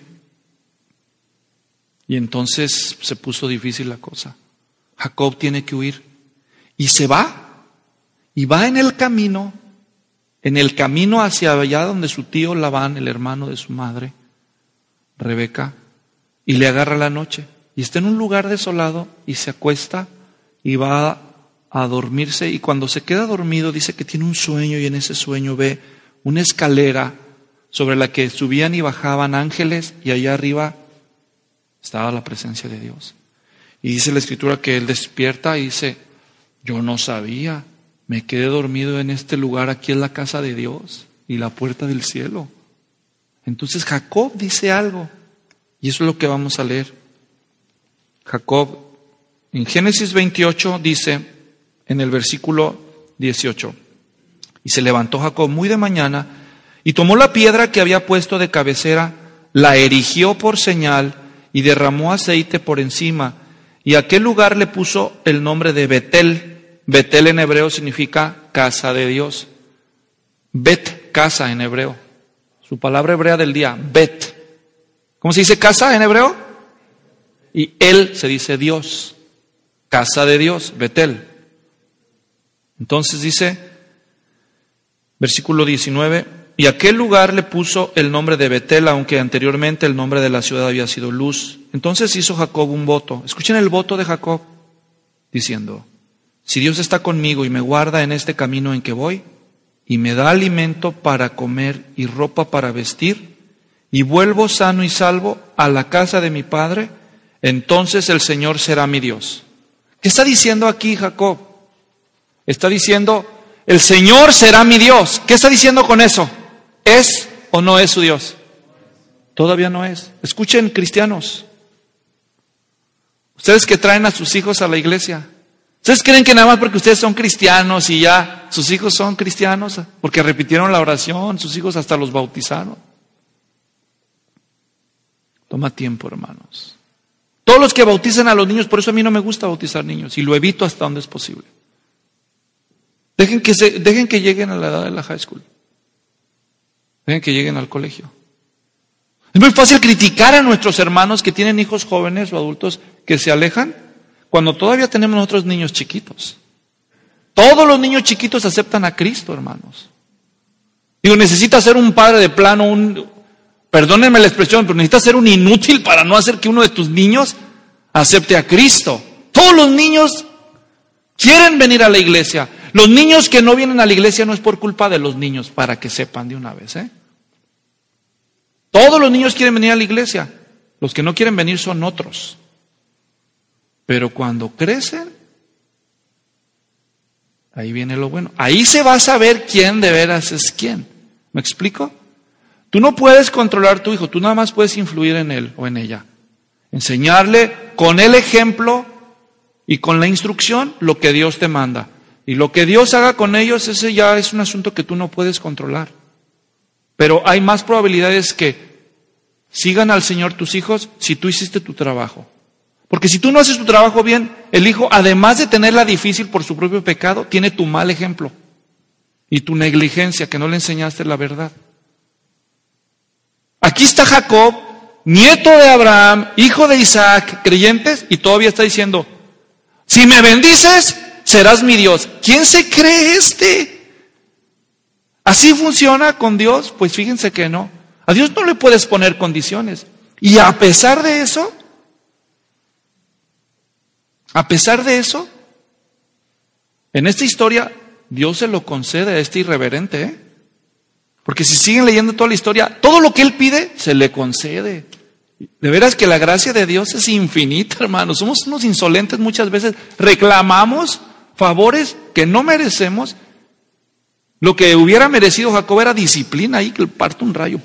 Speaker 1: Y entonces se puso difícil la cosa. Jacob tiene que huir. Y se va. Y va en el camino hacia allá donde su tío Labán, el hermano de su madre, Rebeca, y le agarra la noche. Y está en un lugar desolado y se acuesta y va a dormirse. Y cuando se queda dormido dice que tiene un sueño y en ese sueño ve una escalera sobre la que subían y bajaban ángeles y allá arriba estaba la presencia de Dios. Y dice la escritura que él despierta y dice, yo no sabía, me quedé dormido en este lugar, aquí es la casa de Dios y la puerta del cielo. Entonces Jacob dice algo y eso es lo que vamos a leer. Jacob, en Génesis 28 dice, en el versículo 18, Y se levantó Jacob muy de mañana y tomó la piedra que había puesto de cabecera, la erigió por señal y derramó aceite por encima. Y a aquel lugar le puso el nombre de Betel. Betel en hebreo significa casa de Dios. Bet, casa en hebreo. Su palabra hebrea del día, Bet. ¿Cómo se dice casa en hebreo? Y él se dice Dios. Casa de Dios, Betel. Entonces dice, versículo 19, y a aquel lugar le puso el nombre de Betel, aunque anteriormente el nombre de la ciudad había sido Luz. Entonces hizo Jacob un voto. Escuchen el voto de Jacob, diciendo, si Dios está conmigo y me guarda en este camino en que voy, y me da alimento para comer y ropa para vestir, y vuelvo sano y salvo a la casa de mi padre, entonces el Señor será mi Dios. ¿Qué está diciendo aquí Jacob? Está diciendo, el Señor será mi Dios. ¿Qué está diciendo con eso? ¿Es o no es su Dios? Todavía no es. Escuchen, cristianos. Ustedes que traen a sus hijos a la iglesia, ¿ustedes creen que nada más porque ustedes son cristianos y ya sus hijos son cristianos? Porque repitieron la oración, sus hijos hasta los bautizaron. Toma tiempo, hermanos. Todos los que bautizan a los niños, por eso a mí no me gusta bautizar niños y lo evito hasta donde es posible. Dejen que lleguen a la edad de la high school. Dejen que lleguen al colegio. Es muy fácil criticar a nuestros hermanos que tienen hijos jóvenes o adultos que se alejan cuando todavía tenemos nosotros niños chiquitos. Todos los niños chiquitos aceptan a Cristo, hermanos. Digo, necesita ser un padre de plano, perdónenme la expresión, pero necesita ser un inútil para no hacer que uno de tus niños acepte a Cristo. Todos los niños quieren venir a la iglesia. Los niños que no vienen a la iglesia no es por culpa de los niños, para que sepan de una vez, Todos los niños quieren venir a la iglesia. Los que no quieren venir son otros. Pero cuando crecen, ahí viene lo bueno. Ahí se va a saber quién de veras es quién. ¿Me explico? Tú no puedes controlar a tu hijo, tú nada más puedes influir en él o en ella. Enseñarle con el ejemplo y con la instrucción lo que Dios te manda. Y lo que Dios haga con ellos, ese ya es un asunto que tú no puedes controlar. Pero hay más probabilidades que sigan al Señor tus hijos si tú hiciste tu trabajo. Porque si tú no haces tu trabajo bien, el hijo, además de tenerla difícil por su propio pecado, tiene tu mal ejemplo y tu negligencia, que no le enseñaste la verdad. Aquí está Jacob, nieto de Abraham, hijo de Isaac, creyentes, y todavía está diciendo, si me bendices, serás mi Dios. ¿Quién se cree este? ¿Así funciona con Dios? Pues fíjense que no. A Dios no le puedes poner condiciones. Y a pesar de eso, en esta historia, Dios se lo concede a este irreverente, Porque si siguen leyendo toda la historia, todo lo que él pide, se le concede. De veras que la gracia de Dios es infinita, hermanos. Somos unos insolentes muchas veces. Reclamamos favores que no merecemos. Lo que hubiera merecido Jacob era disciplina, ahí que le parte un rayo.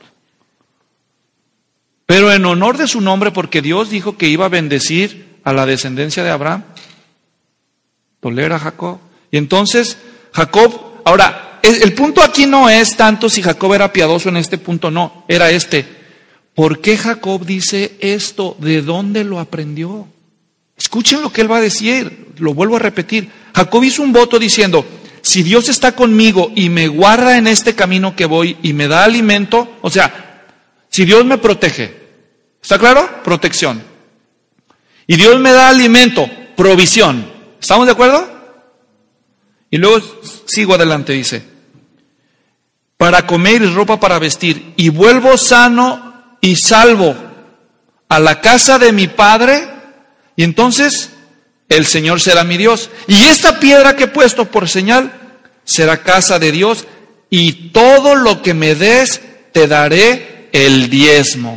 Speaker 1: Pero en honor de su nombre, porque Dios dijo que iba a bendecir a la descendencia de Abraham, tolera a Jacob. Y entonces Jacob, ahora, el punto aquí no es tanto si Jacob era piadoso en este punto, no, era este. ¿Por qué Jacob dice esto? ¿De dónde lo aprendió? Escuchen lo que él va a decir, lo vuelvo a repetir. Jacob hizo un voto diciendo, si Dios está conmigo y me guarda en este camino que voy y me da alimento, o sea, si Dios me protege, ¿está claro? Protección. Y Dios me da alimento, provisión. ¿Estamos de acuerdo? Y luego sigo adelante, dice, para comer y ropa para vestir, y vuelvo sano y salvo a la casa de mi padre, y entonces el Señor será mi Dios. Y esta piedra que he puesto por señal será casa de Dios, y todo lo que me des te daré el diezmo.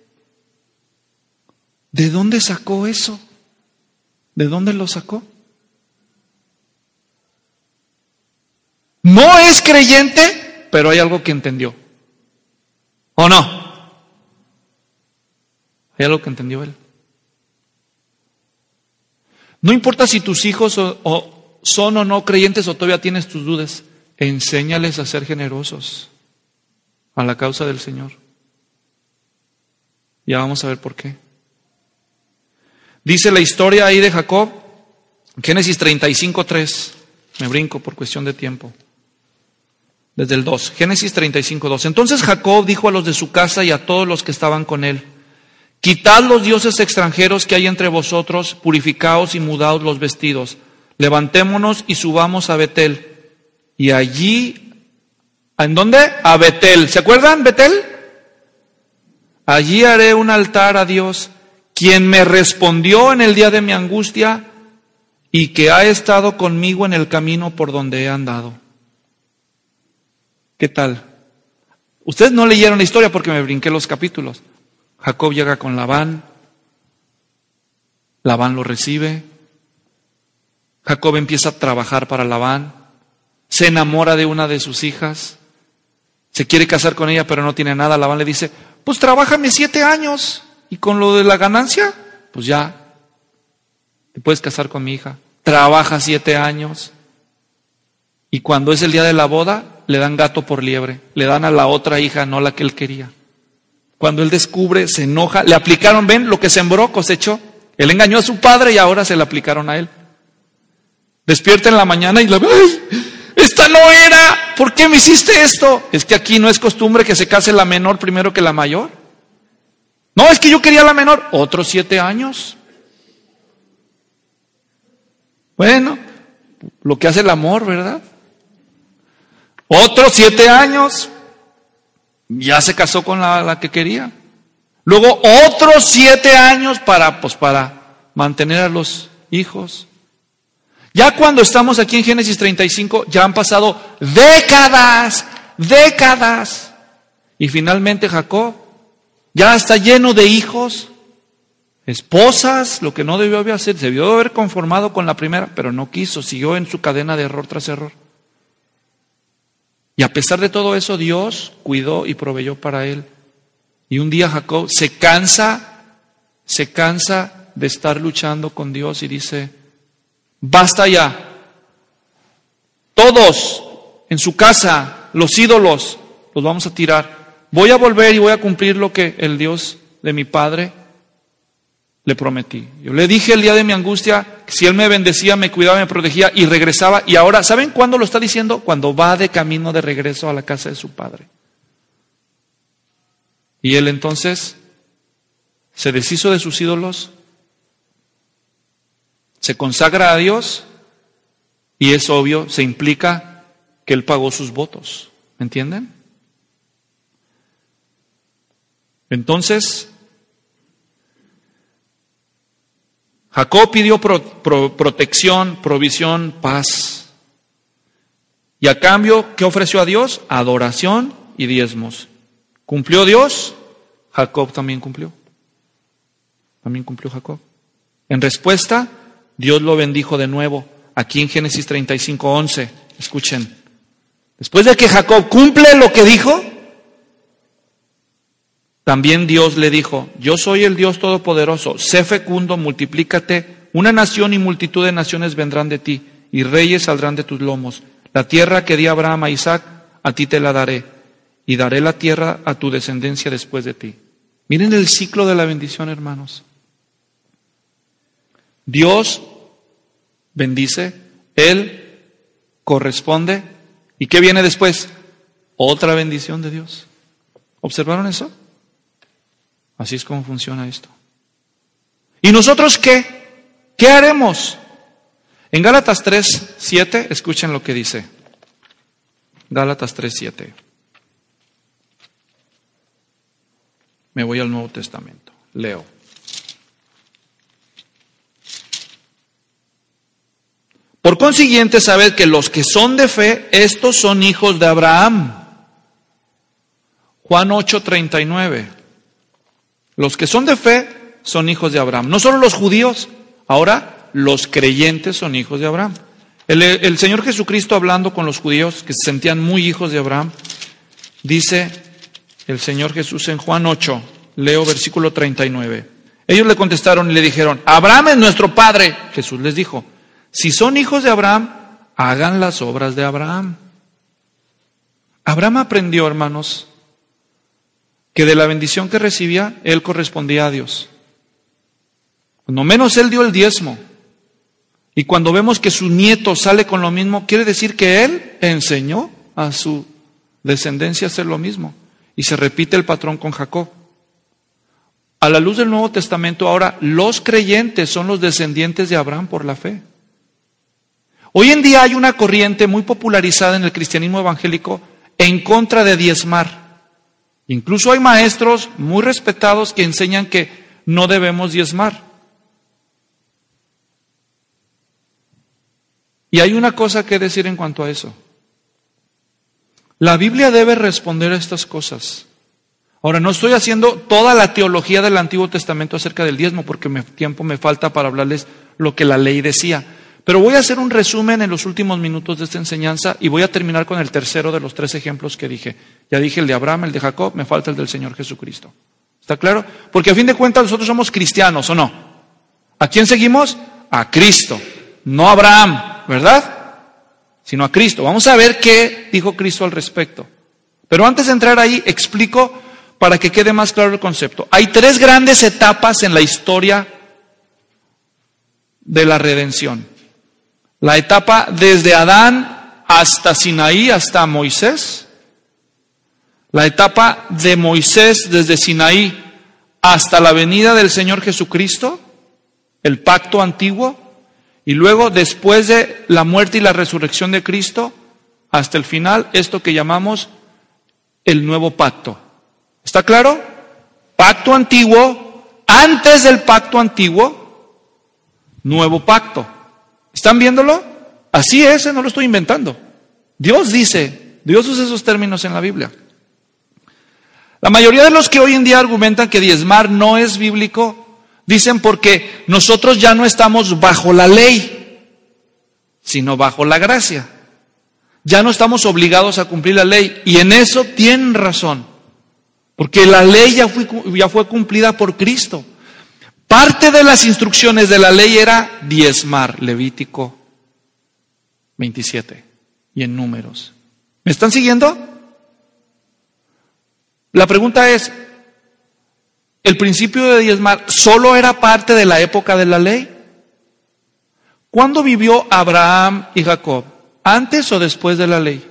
Speaker 1: ¿De dónde sacó eso? ¿De dónde lo sacó? No es creyente, pero hay algo que entendió. ¿O no? Hay algo que entendió él. No importa si tus hijos son o no creyentes o todavía tienes tus dudas. enséñales a ser generosos a la causa del Señor. Ya vamos a ver por qué. Dice la historia ahí de Jacob, Génesis 35:3. Me brinco por cuestión de tiempo. Desde el 2, Génesis 35:2. Entonces Jacob dijo a los de su casa y a todos los que estaban con él: quitad los dioses extranjeros que hay entre vosotros, purificaos y mudaos los vestidos. Levantémonos y subamos a Betel. Y allí, ¿en dónde? A Betel. ¿Se acuerdan Betel? Allí haré un altar a Dios, quien me respondió en el día de mi angustia y que ha estado conmigo en el camino por donde he andado. ¿Qué tal? Ustedes no leyeron la historia porque me brinqué los capítulos. Jacob llega con Labán. Labán lo recibe. Jacob empieza a trabajar para Labán. Se enamora de una de sus hijas. Se quiere casar con ella, pero no tiene nada. Labán le dice: pues trabájame 7 años y con lo de la ganancia, pues ya, te puedes casar con mi hija. Trabaja 7 años. Y cuando es el día de la boda, le dan gato por liebre. Le dan a la otra hija, no la que él quería. Cuando él descubre, se enoja. Le aplicaron, ven, lo que sembró, cosechó. Él engañó a su padre y ahora se le aplicaron a él. Despierta en la mañana y la ve: ¡ay! ¡Esta no era! ¿Por qué me hiciste esto? Es que aquí no es costumbre que se case la menor primero que la mayor. No, es que yo quería la menor. Otros 7 años. Bueno, lo que hace el amor, ¿verdad? Otros 7 años. Ya se casó con la que quería. Luego otros 7 años para mantener a los hijos. Ya cuando estamos aquí en Génesis 35, ya han pasado décadas. Y finalmente Jacob ya está lleno de hijos, esposas, lo que no debió hacer. Se debió haber conformado con la primera, pero no quiso, siguió en su cadena de error tras error. Y a pesar de todo eso, Dios cuidó y proveyó para él. Y un día Jacob se cansa de estar luchando con Dios y dice: basta ya. Todos en su casa, los ídolos, los vamos a tirar. Voy a volver y voy a cumplir lo que el Dios de mi padre le prometí. Yo le dije el día de mi angustia que si Él me bendecía, me cuidaba, me protegía y regresaba. Y ahora, ¿saben cuándo lo está diciendo? Cuando va de camino de regreso a la casa de su padre. Y él entonces se deshizo de sus ídolos, se consagra a Dios y es obvio, se implica que él pagó sus votos. ¿Me entienden? Entonces, Jacob pidió protección, provisión, paz. Y a cambio, ¿qué ofreció a Dios? Adoración y diezmos. ¿Cumplió Dios? Jacob también cumplió. También cumplió Jacob. En respuesta, Dios lo bendijo de nuevo. Aquí en Génesis 35:11. Escuchen. Después de que Jacob cumple lo que dijo, también Dios le dijo: yo soy el Dios Todopoderoso, sé fecundo, multiplícate, una nación y multitud de naciones vendrán de ti, y reyes saldrán de tus lomos. La tierra que di a Abraham a Isaac, a ti te la daré, y daré la tierra a tu descendencia después de ti. Miren el ciclo de la bendición, hermanos. Dios bendice, Él corresponde, ¿y qué viene después? Otra bendición de Dios. ¿Observaron eso? Así es como funciona esto. ¿Y nosotros qué? ¿Qué haremos? En Gálatas 3:7, escuchen lo que dice. Gálatas 3:7. Me voy al Nuevo Testamento. Leo. Por consiguiente, sabed que los que son de fe, estos son hijos de Abraham. Juan 8:39. Los que son de fe son hijos de Abraham. No solo los judíos, ahora los creyentes son hijos de Abraham. El Señor Jesucristo, hablando con los judíos que se sentían muy hijos de Abraham, dice el Señor Jesús en Juan 8, leo versículo 39. Ellos le contestaron y le dijeron: Abraham es nuestro padre. Jesús les dijo: si son hijos de Abraham, hagan las obras de Abraham. Abraham aprendió, hermanos, que de la bendición que recibía, él correspondía a Dios. Cuando menos él dio el diezmo. Y cuando vemos que su nieto sale con lo mismo, quiere decir que él enseñó a su descendencia a hacer lo mismo. Y se repite el patrón con Jacob. A la luz del Nuevo Testamento, ahora los creyentes son los descendientes de Abraham por la fe. Hoy en día hay una corriente muy popularizada en el cristianismo evangélico en contra de diezmar. Incluso hay maestros muy respetados que enseñan que no debemos diezmar. Y hay una cosa que decir en cuanto a eso. La Biblia debe responder a estas cosas. Ahora, no estoy haciendo toda la teología del Antiguo Testamento acerca del diezmo, porque tiempo me falta para hablarles lo que la ley decía. Pero voy a hacer un resumen en los últimos minutos de esta enseñanza y voy a terminar con el tercero de los 3 ejemplos que dije. Ya dije el de Abraham, el de Jacob, me falta el del Señor Jesucristo. ¿Está claro? Porque a fin de cuentas nosotros somos cristianos, ¿o no? ¿A quién seguimos? A Cristo, no a Abraham, ¿verdad? Sino a Cristo. Vamos a ver qué dijo Cristo al respecto. Pero antes de entrar ahí, explico para que quede más claro el concepto. Hay 3 grandes etapas en la historia de la redención. La etapa desde Adán hasta Sinaí, hasta Moisés. La etapa de Moisés desde Sinaí hasta la venida del Señor Jesucristo, el pacto antiguo. Y luego, después de la muerte y la resurrección de Cristo, hasta el final, esto que llamamos el nuevo pacto. ¿Está claro? Pacto antiguo, antes del pacto antiguo, nuevo pacto. ¿Están viéndolo? Así es, no lo estoy inventando. Dios dice, Dios usa esos términos en la Biblia. La mayoría de los que hoy en día argumentan que diezmar no es bíblico, dicen porque nosotros ya no estamos bajo la ley, sino bajo la gracia. Ya no estamos obligados a cumplir la ley. Y en eso tienen razón. Porque la ley ya fue cumplida por Cristo. Parte de las instrucciones de la ley era diezmar, Levítico 27 y en Números. ¿Me están siguiendo? La pregunta es, ¿el principio de diezmar solo era parte de la época de la ley? ¿Cuándo vivió Abraham y Jacob? ¿Antes o después de la ley?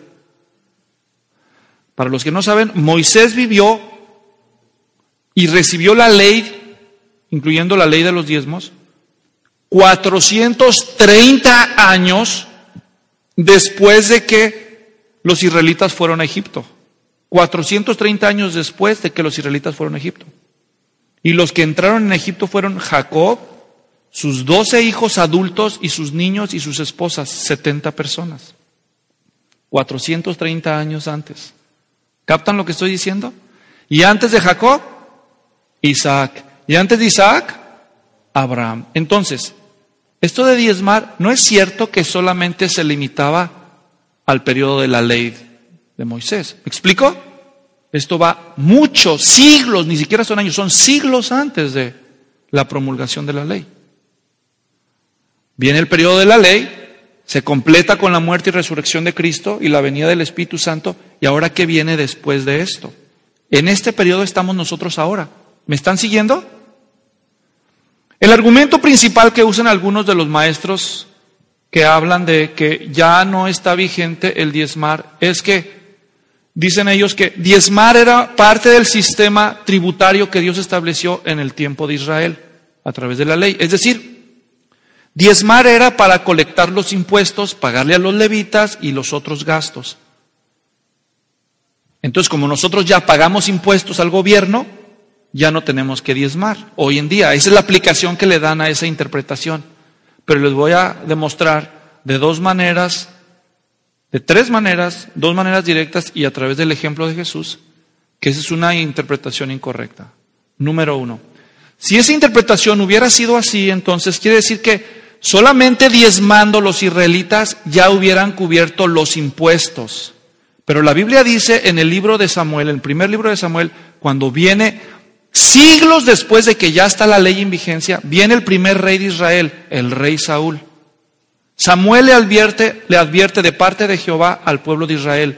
Speaker 1: Para los que no saben, Moisés vivió y recibió la ley, incluyendo la ley de los diezmos, 430 años después de que los israelitas fueron a Egipto. 430 años después de que los israelitas fueron a Egipto. Y los que entraron en Egipto fueron Jacob, sus 12 hijos adultos y sus niños y sus esposas, 70 personas. 430 años antes. ¿Captan lo que estoy diciendo? Y antes de Jacob, Isaac. Y antes de Isaac, Abraham. Entonces, esto de diezmar no es cierto que solamente se limitaba al periodo de la ley de Moisés. ¿Me explico? Esto va muchos siglos, ni siquiera son años, son siglos antes de la promulgación de la ley. Viene el periodo de la ley, se completa con la muerte y resurrección de Cristo y la venida del Espíritu Santo. ¿Y ahora qué viene después de esto? En este periodo estamos nosotros ahora. ¿Me están siguiendo? El argumento principal que usan algunos de los maestros que hablan de que ya no está vigente el diezmar es que dicen ellos que diezmar era parte del sistema tributario que Dios estableció en el tiempo de Israel a través de la ley. Es decir, diezmar era para colectar los impuestos, pagarle a los levitas y los otros gastos. Entonces, como nosotros ya pagamos impuestos al gobierno, ya no tenemos que diezmar hoy en día. Esa es la aplicación que le dan a esa interpretación. Pero les voy a demostrar de 2 maneras, de 3 maneras, 2 maneras directas y a través del ejemplo de Jesús, que esa es una interpretación incorrecta. Número 1. Si esa interpretación hubiera sido así, entonces quiere decir que solamente diezmando los israelitas ya hubieran cubierto los impuestos. Pero la Biblia dice en el libro de Samuel, el primer libro de Samuel, cuando viene siglos después de que ya está la ley en vigencia, viene el primer rey de Israel, el rey Saúl. Samuel le advierte de parte de Jehová al pueblo de Israel: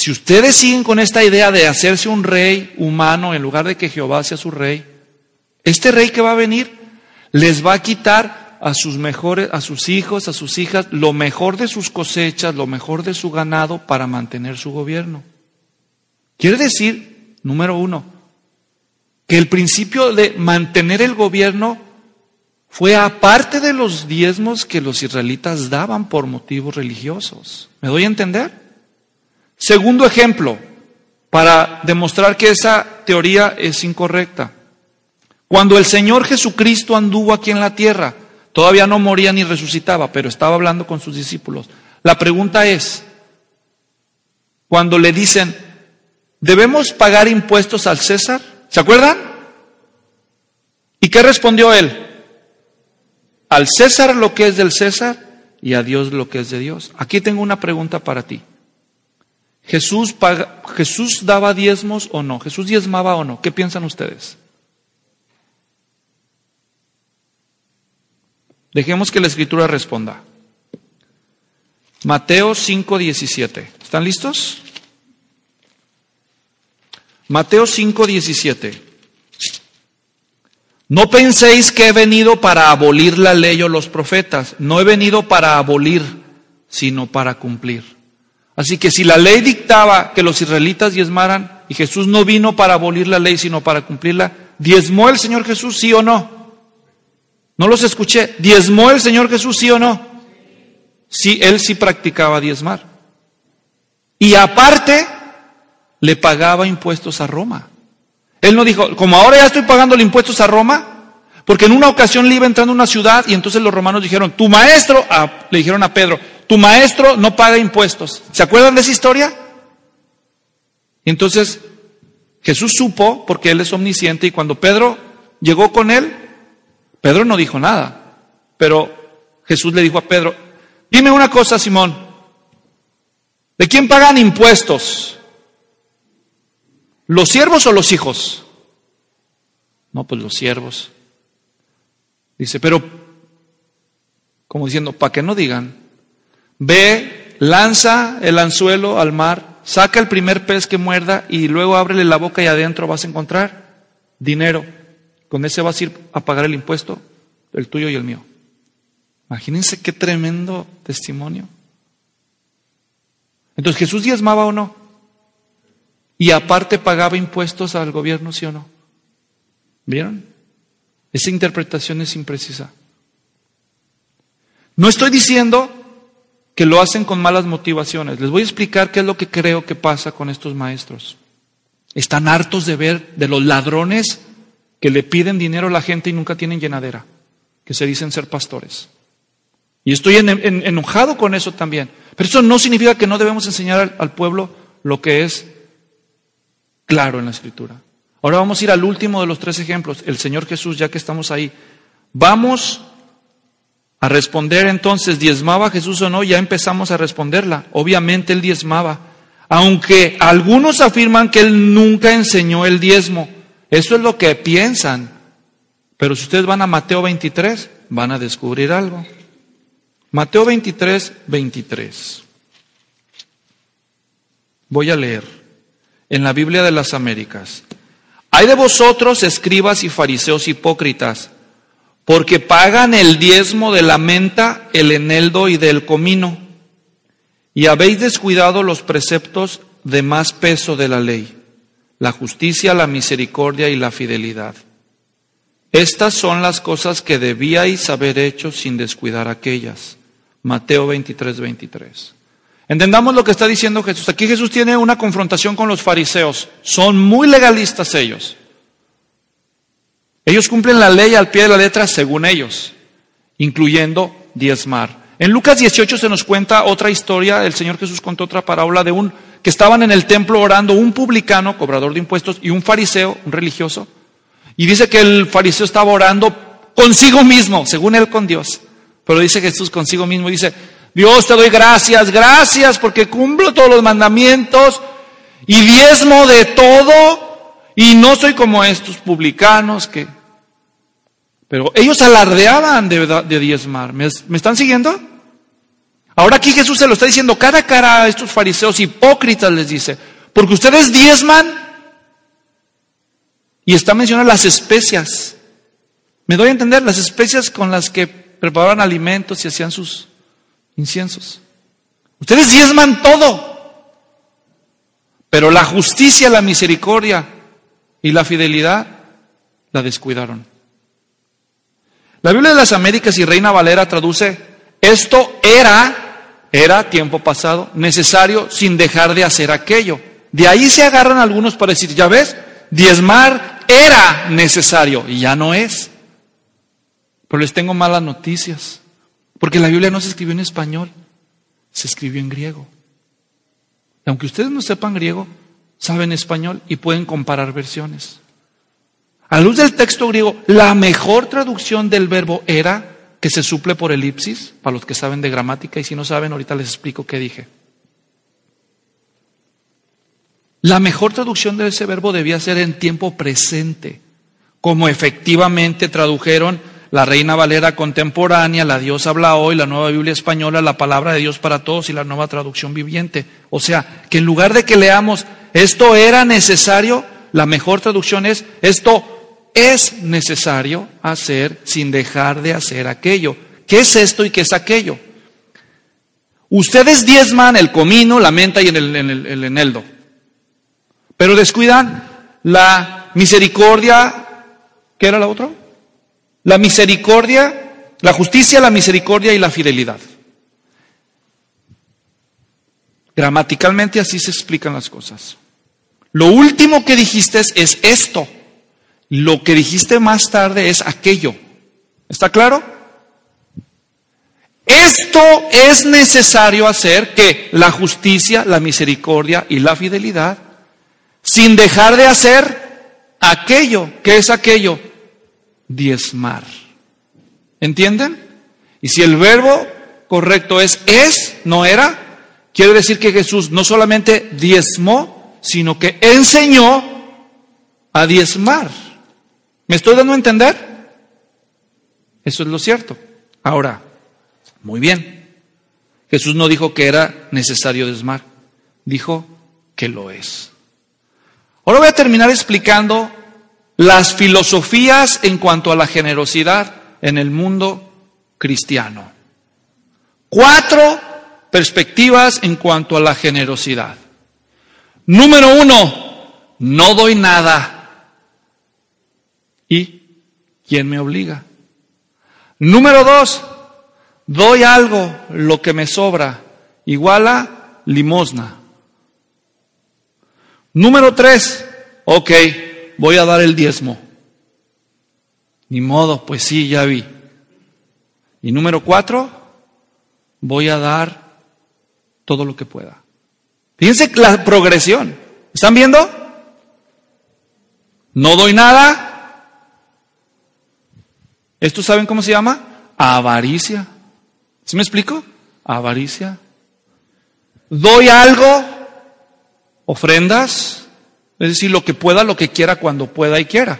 Speaker 1: si ustedes siguen con esta idea de hacerse un rey humano en lugar de que Jehová sea su rey, este rey que va a venir les va a quitar a sus hijos, a sus hijas, lo mejor de sus cosechas, lo mejor de su ganado para mantener su gobierno. Quiere decir, número uno, que el principio de mantener el gobierno fue aparte de los diezmos que los israelitas daban por motivos religiosos. ¿Me doy a entender? Segundo ejemplo, para demostrar que esa teoría es incorrecta. Cuando el Señor Jesucristo anduvo aquí en la tierra, todavía no moría ni resucitaba, pero estaba hablando con sus discípulos. La pregunta es, cuando le dicen, ¿debemos pagar impuestos al César? ¿Se acuerdan? ¿Y qué respondió él? Al César lo que es del César y a Dios lo que es de Dios. Aquí tengo una pregunta para ti. ¿Jesús daba diezmos o no? ¿Jesús diezmaba o no? ¿Qué piensan ustedes? Dejemos que la Escritura responda. Mateo 5:17. ¿Están listos? Mateo 5:17. No penséis que he venido para abolir la ley o los profetas. No he venido para abolir, sino para cumplir. Así que si la ley dictaba que los israelitas diezmaran, y Jesús no vino para abolir la ley, sino para cumplirla, ¿diezmó el Señor Jesús, sí o no? No los escuché. ¿Diezmó el Señor Jesús, sí o no? Sí, Él sí practicaba diezmar. Y aparte, le pagaba impuestos a Roma. Él no dijo, como ahora ya estoy pagando los impuestos a Roma, porque en una ocasión le iba entrando a una ciudad y entonces los romanos dijeron, tu maestro, le dijeron a Pedro, tu maestro no paga impuestos. ¿Se acuerdan de esa historia? Y entonces Jesús supo, porque Él es omnisciente, y cuando Pedro llegó con Él, Pedro no dijo nada, pero Jesús le dijo a Pedro, dime una cosa, Simón, ¿de quién pagan impuestos? ¿Los siervos o los hijos? No, pues los siervos. Dice, pero, como diciendo, para que no digan, ve, lanza el anzuelo al mar, saca el primer pez que muerda y luego ábrele la boca y adentro vas a encontrar dinero. Con ese vas a ir a pagar el impuesto, el tuyo y el mío. Imagínense qué tremendo testimonio. Entonces, ¿Jesús diezmaba o no? Y aparte pagaba impuestos al gobierno, ¿sí o no? ¿Vieron? Esa interpretación es imprecisa. No estoy diciendo que lo hacen con malas motivaciones. Les voy a explicar qué es lo que creo que pasa con estos maestros. Están hartos de ver de los ladrones que le piden dinero a la gente y nunca tienen llenadera, que se dicen ser pastores. Y estoy enojado con eso también. Pero eso no significa que no debemos enseñar al pueblo lo que es claro en la Escritura. Ahora vamos a ir al último de los 3 ejemplos, el Señor Jesús, ya que estamos ahí. Vamos a responder entonces, ¿diezmaba Jesús o no? Ya empezamos a responderla. Obviamente Él diezmaba, aunque algunos afirman que Él nunca enseñó el diezmo. Eso es lo que piensan. Pero si ustedes van a Mateo 23, van a descubrir algo. Mateo 23, 23. Voy a leer. En la Biblia de las Américas. Hay de vosotros, escribas y fariseos hipócritas, porque pagan el diezmo de la menta, el eneldo y del comino, y habéis descuidado los preceptos de más peso de la ley, la justicia, la misericordia y la fidelidad. Estas son las cosas que debíais haber hecho sin descuidar aquellas. Mateo 23, 23. Entendamos lo que está diciendo Jesús. Aquí Jesús tiene una confrontación con los fariseos. Son muy legalistas ellos. Ellos cumplen la ley al pie de la letra según ellos, incluyendo diezmar. En Lucas 18 se nos cuenta otra historia. El Señor Jesús contó otra parábola de que estaban en el templo orando un publicano, cobrador de impuestos, y un fariseo, un religioso. Y dice que el fariseo estaba orando consigo mismo, según él con Dios. Pero dice Jesús consigo mismo, dice, Dios, te doy gracias porque cumplo todos los mandamientos y diezmo de todo y no soy como estos publicanos que... Pero ellos alardeaban de diezmar. ¿Me están siguiendo? Ahora aquí Jesús se lo está diciendo cara a cara a estos fariseos hipócritas, les dice, porque ustedes diezman y está mencionando las especias. ¿Me doy a entender? Las especias con las que preparaban alimentos y hacían sus inciensos. Ustedes diezman todo, pero la justicia, la misericordia y la fidelidad la descuidaron. La Biblia de las Américas y Reina Valera traduce, esto era tiempo pasado, necesario sin dejar de hacer aquello. De ahí se agarran algunos para decir, ya ves, diezmar era necesario y ya no es. Pero les tengo malas noticias, porque la Biblia no se escribió en español, se escribió en griego. Y aunque ustedes no sepan griego, saben español y pueden comparar versiones. A la luz del texto griego, la mejor traducción del verbo era, que se suple por elipsis, para los que saben de gramática, y si no saben, ahorita les explico qué dije. La mejor traducción de ese verbo debía ser en tiempo presente, como efectivamente tradujeron la Reina Valera contemporánea, la Dios habla hoy, la Nueva Biblia Española, la Palabra de Dios para todos y la Nueva Traducción Viviente. O sea, que en lugar de que leamos, esto era necesario, la mejor traducción es, esto es necesario hacer sin dejar de hacer aquello. ¿Qué es esto y qué es aquello? Ustedes diezman el comino, la menta y el eneldo, pero descuidan la misericordia. ¿Qué era la otra? La misericordia, la justicia, la misericordia y la fidelidad. Gramaticalmente así se explican las cosas. Lo último que dijiste es esto. Lo que dijiste más tarde es aquello. ¿Está claro? Esto es necesario hacer, que la justicia, la misericordia y la fidelidad, sin dejar de hacer aquello. ¿Qué es aquello? Diezmar. ¿Entienden? Y si el verbo correcto es, no era, quiere decir que Jesús no solamente diezmó, sino que enseñó a diezmar. ¿Me estoy dando a entender? Eso es lo cierto. Ahora, muy bien. Jesús no dijo que era necesario diezmar, dijo que lo es. Ahora voy a terminar explicando las filosofías en cuanto a la generosidad en el mundo cristiano. 4 perspectivas en cuanto a la generosidad. Número 1, no doy nada. ¿Y quién me obliga? Número 2, doy algo, lo que me sobra, igual a limosna. Número 3, ok, voy a dar el diezmo. Ni modo, pues sí, ya vi. Y número 4, voy a dar todo lo que pueda. Fíjense la progresión. ¿Están viendo? No doy nada. ¿Esto saben cómo se llama? Avaricia. ¿Sí me explico? Avaricia. Doy algo, ofrendas, es decir, lo que pueda, lo que quiera, cuando pueda y quiera.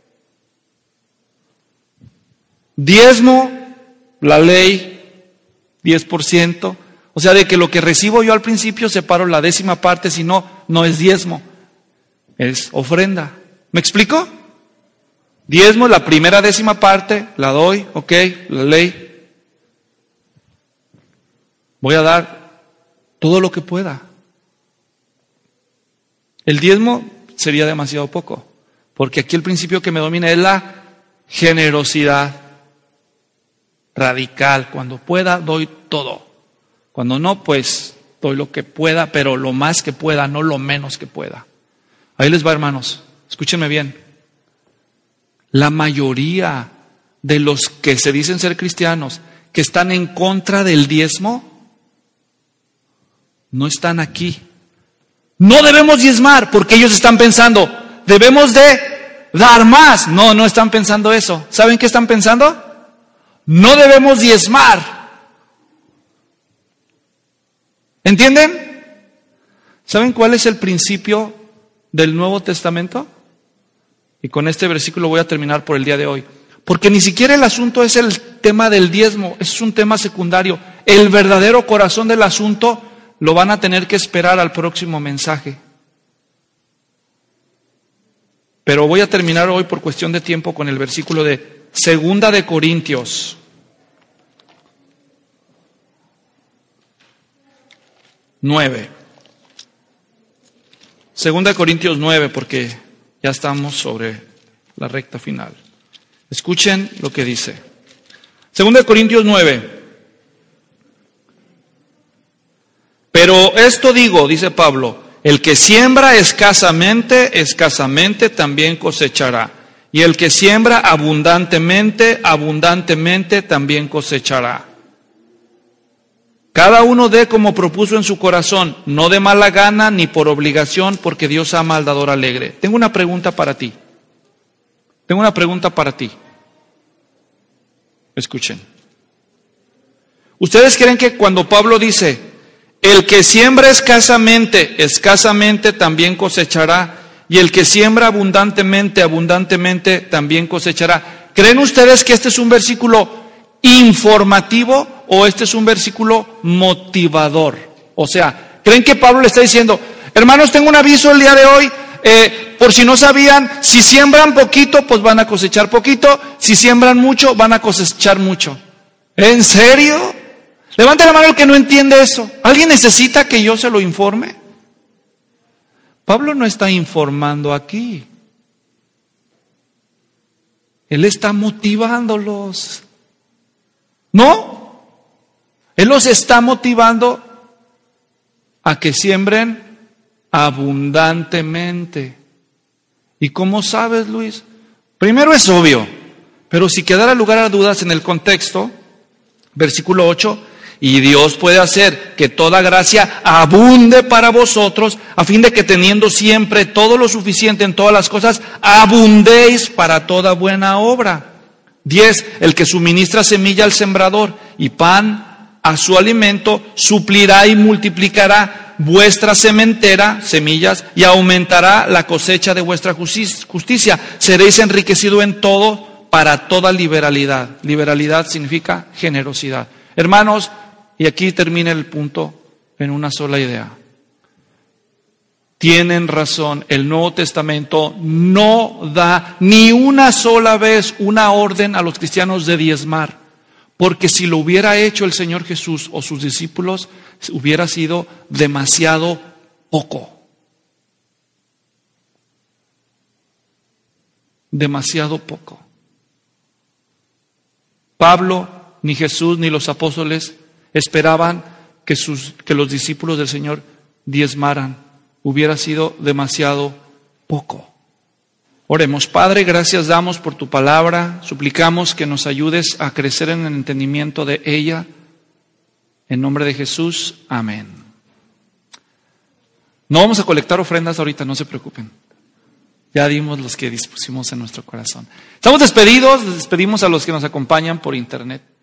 Speaker 1: Diezmo, la ley, 10%. O sea, de que lo que recibo yo al principio separo la 10ª parte, si no, no es diezmo, es ofrenda. ¿Me explico? Diezmo, la primera 10ª parte, la doy, ok, la ley. Voy a dar todo lo que pueda. El diezmo sería demasiado poco, porque aquí el principio que me domina es la generosidad radical. Cuando pueda, doy todo. Cuando no, pues doy lo que pueda, pero lo más que pueda, no lo menos que pueda. Ahí les va, hermanos. Escúchenme bien. La mayoría de los que se dicen ser cristianos, que están en contra del diezmo, no están aquí. No debemos diezmar, porque ellos están pensando, debemos de dar más. No, no están pensando eso. ¿Saben qué están pensando? No debemos diezmar. ¿Entienden? ¿Saben cuál es el principio del Nuevo Testamento? Y con este versículo voy a terminar por el día de hoy. Porque ni siquiera el asunto es el tema del diezmo, es un tema secundario. el verdadero corazón del asunto, lo van a tener que esperar al próximo mensaje. Pero voy a terminar hoy por cuestión de tiempo con el versículo de 2 de Corintios. 9. 2 de Corintios 9, porque ya estamos sobre la recta final. Escuchen lo que dice. 2 de Corintios 9. Pero esto digo, dice Pablo, el que siembra escasamente, escasamente también cosechará. Y el que siembra abundantemente, abundantemente también cosechará. Cada uno dé como propuso en su corazón, no de mala gana ni por obligación, porque Dios ama al dador alegre. Tengo una pregunta para ti. Escuchen. ¿Ustedes creen que cuando Pablo dice, el que siembra escasamente, escasamente también cosechará, y el que siembra abundantemente, abundantemente también cosechará? ¿Creen ustedes que este es un versículo informativo o este es un versículo motivador? O sea, ¿creen que Pablo le está diciendo, hermanos, tengo un aviso el día de hoy, por si no sabían, si siembran poquito, pues van a cosechar poquito, si siembran mucho, van a cosechar mucho? ¿En serio? Levante la mano el que no entiende eso. ¿Alguien necesita que yo se lo informe? Pablo no está informando aquí. Él está motivándolos. ¿No? Él los está motivando a que siembren abundantemente. ¿Y cómo sabes, Luis? Primero es obvio, pero si quedara lugar a dudas en el contexto, versículo 8, y Dios puede hacer que toda gracia abunde para vosotros, a fin de que teniendo siempre todo lo suficiente en todas las cosas, abundéis para toda buena obra. 10, el que suministra semilla al sembrador y pan a su alimento, suplirá y multiplicará vuestra sementera, semillas, y aumentará la cosecha de vuestra justicia. Seréis enriquecidos en todo para toda liberalidad. Liberalidad significa generosidad. Hermanos, y aquí termina el punto en una sola idea. Tienen razón, el Nuevo Testamento no da ni una sola vez una orden a los cristianos de diezmar, porque si lo hubiera hecho el Señor Jesús o sus discípulos, hubiera sido demasiado poco. Demasiado poco. Pablo, ni Jesús, ni los apóstoles esperaban que los discípulos del Señor diezmaran. Hubiera sido demasiado poco. Oremos. Padre, gracias damos por tu palabra. Suplicamos que nos ayudes a crecer en el entendimiento de ella. En nombre de Jesús, amén. No vamos a colectar ofrendas ahorita, no se preocupen. Ya dimos los que dispusimos en nuestro corazón. Estamos despedidos, despedimos a los que nos acompañan por internet.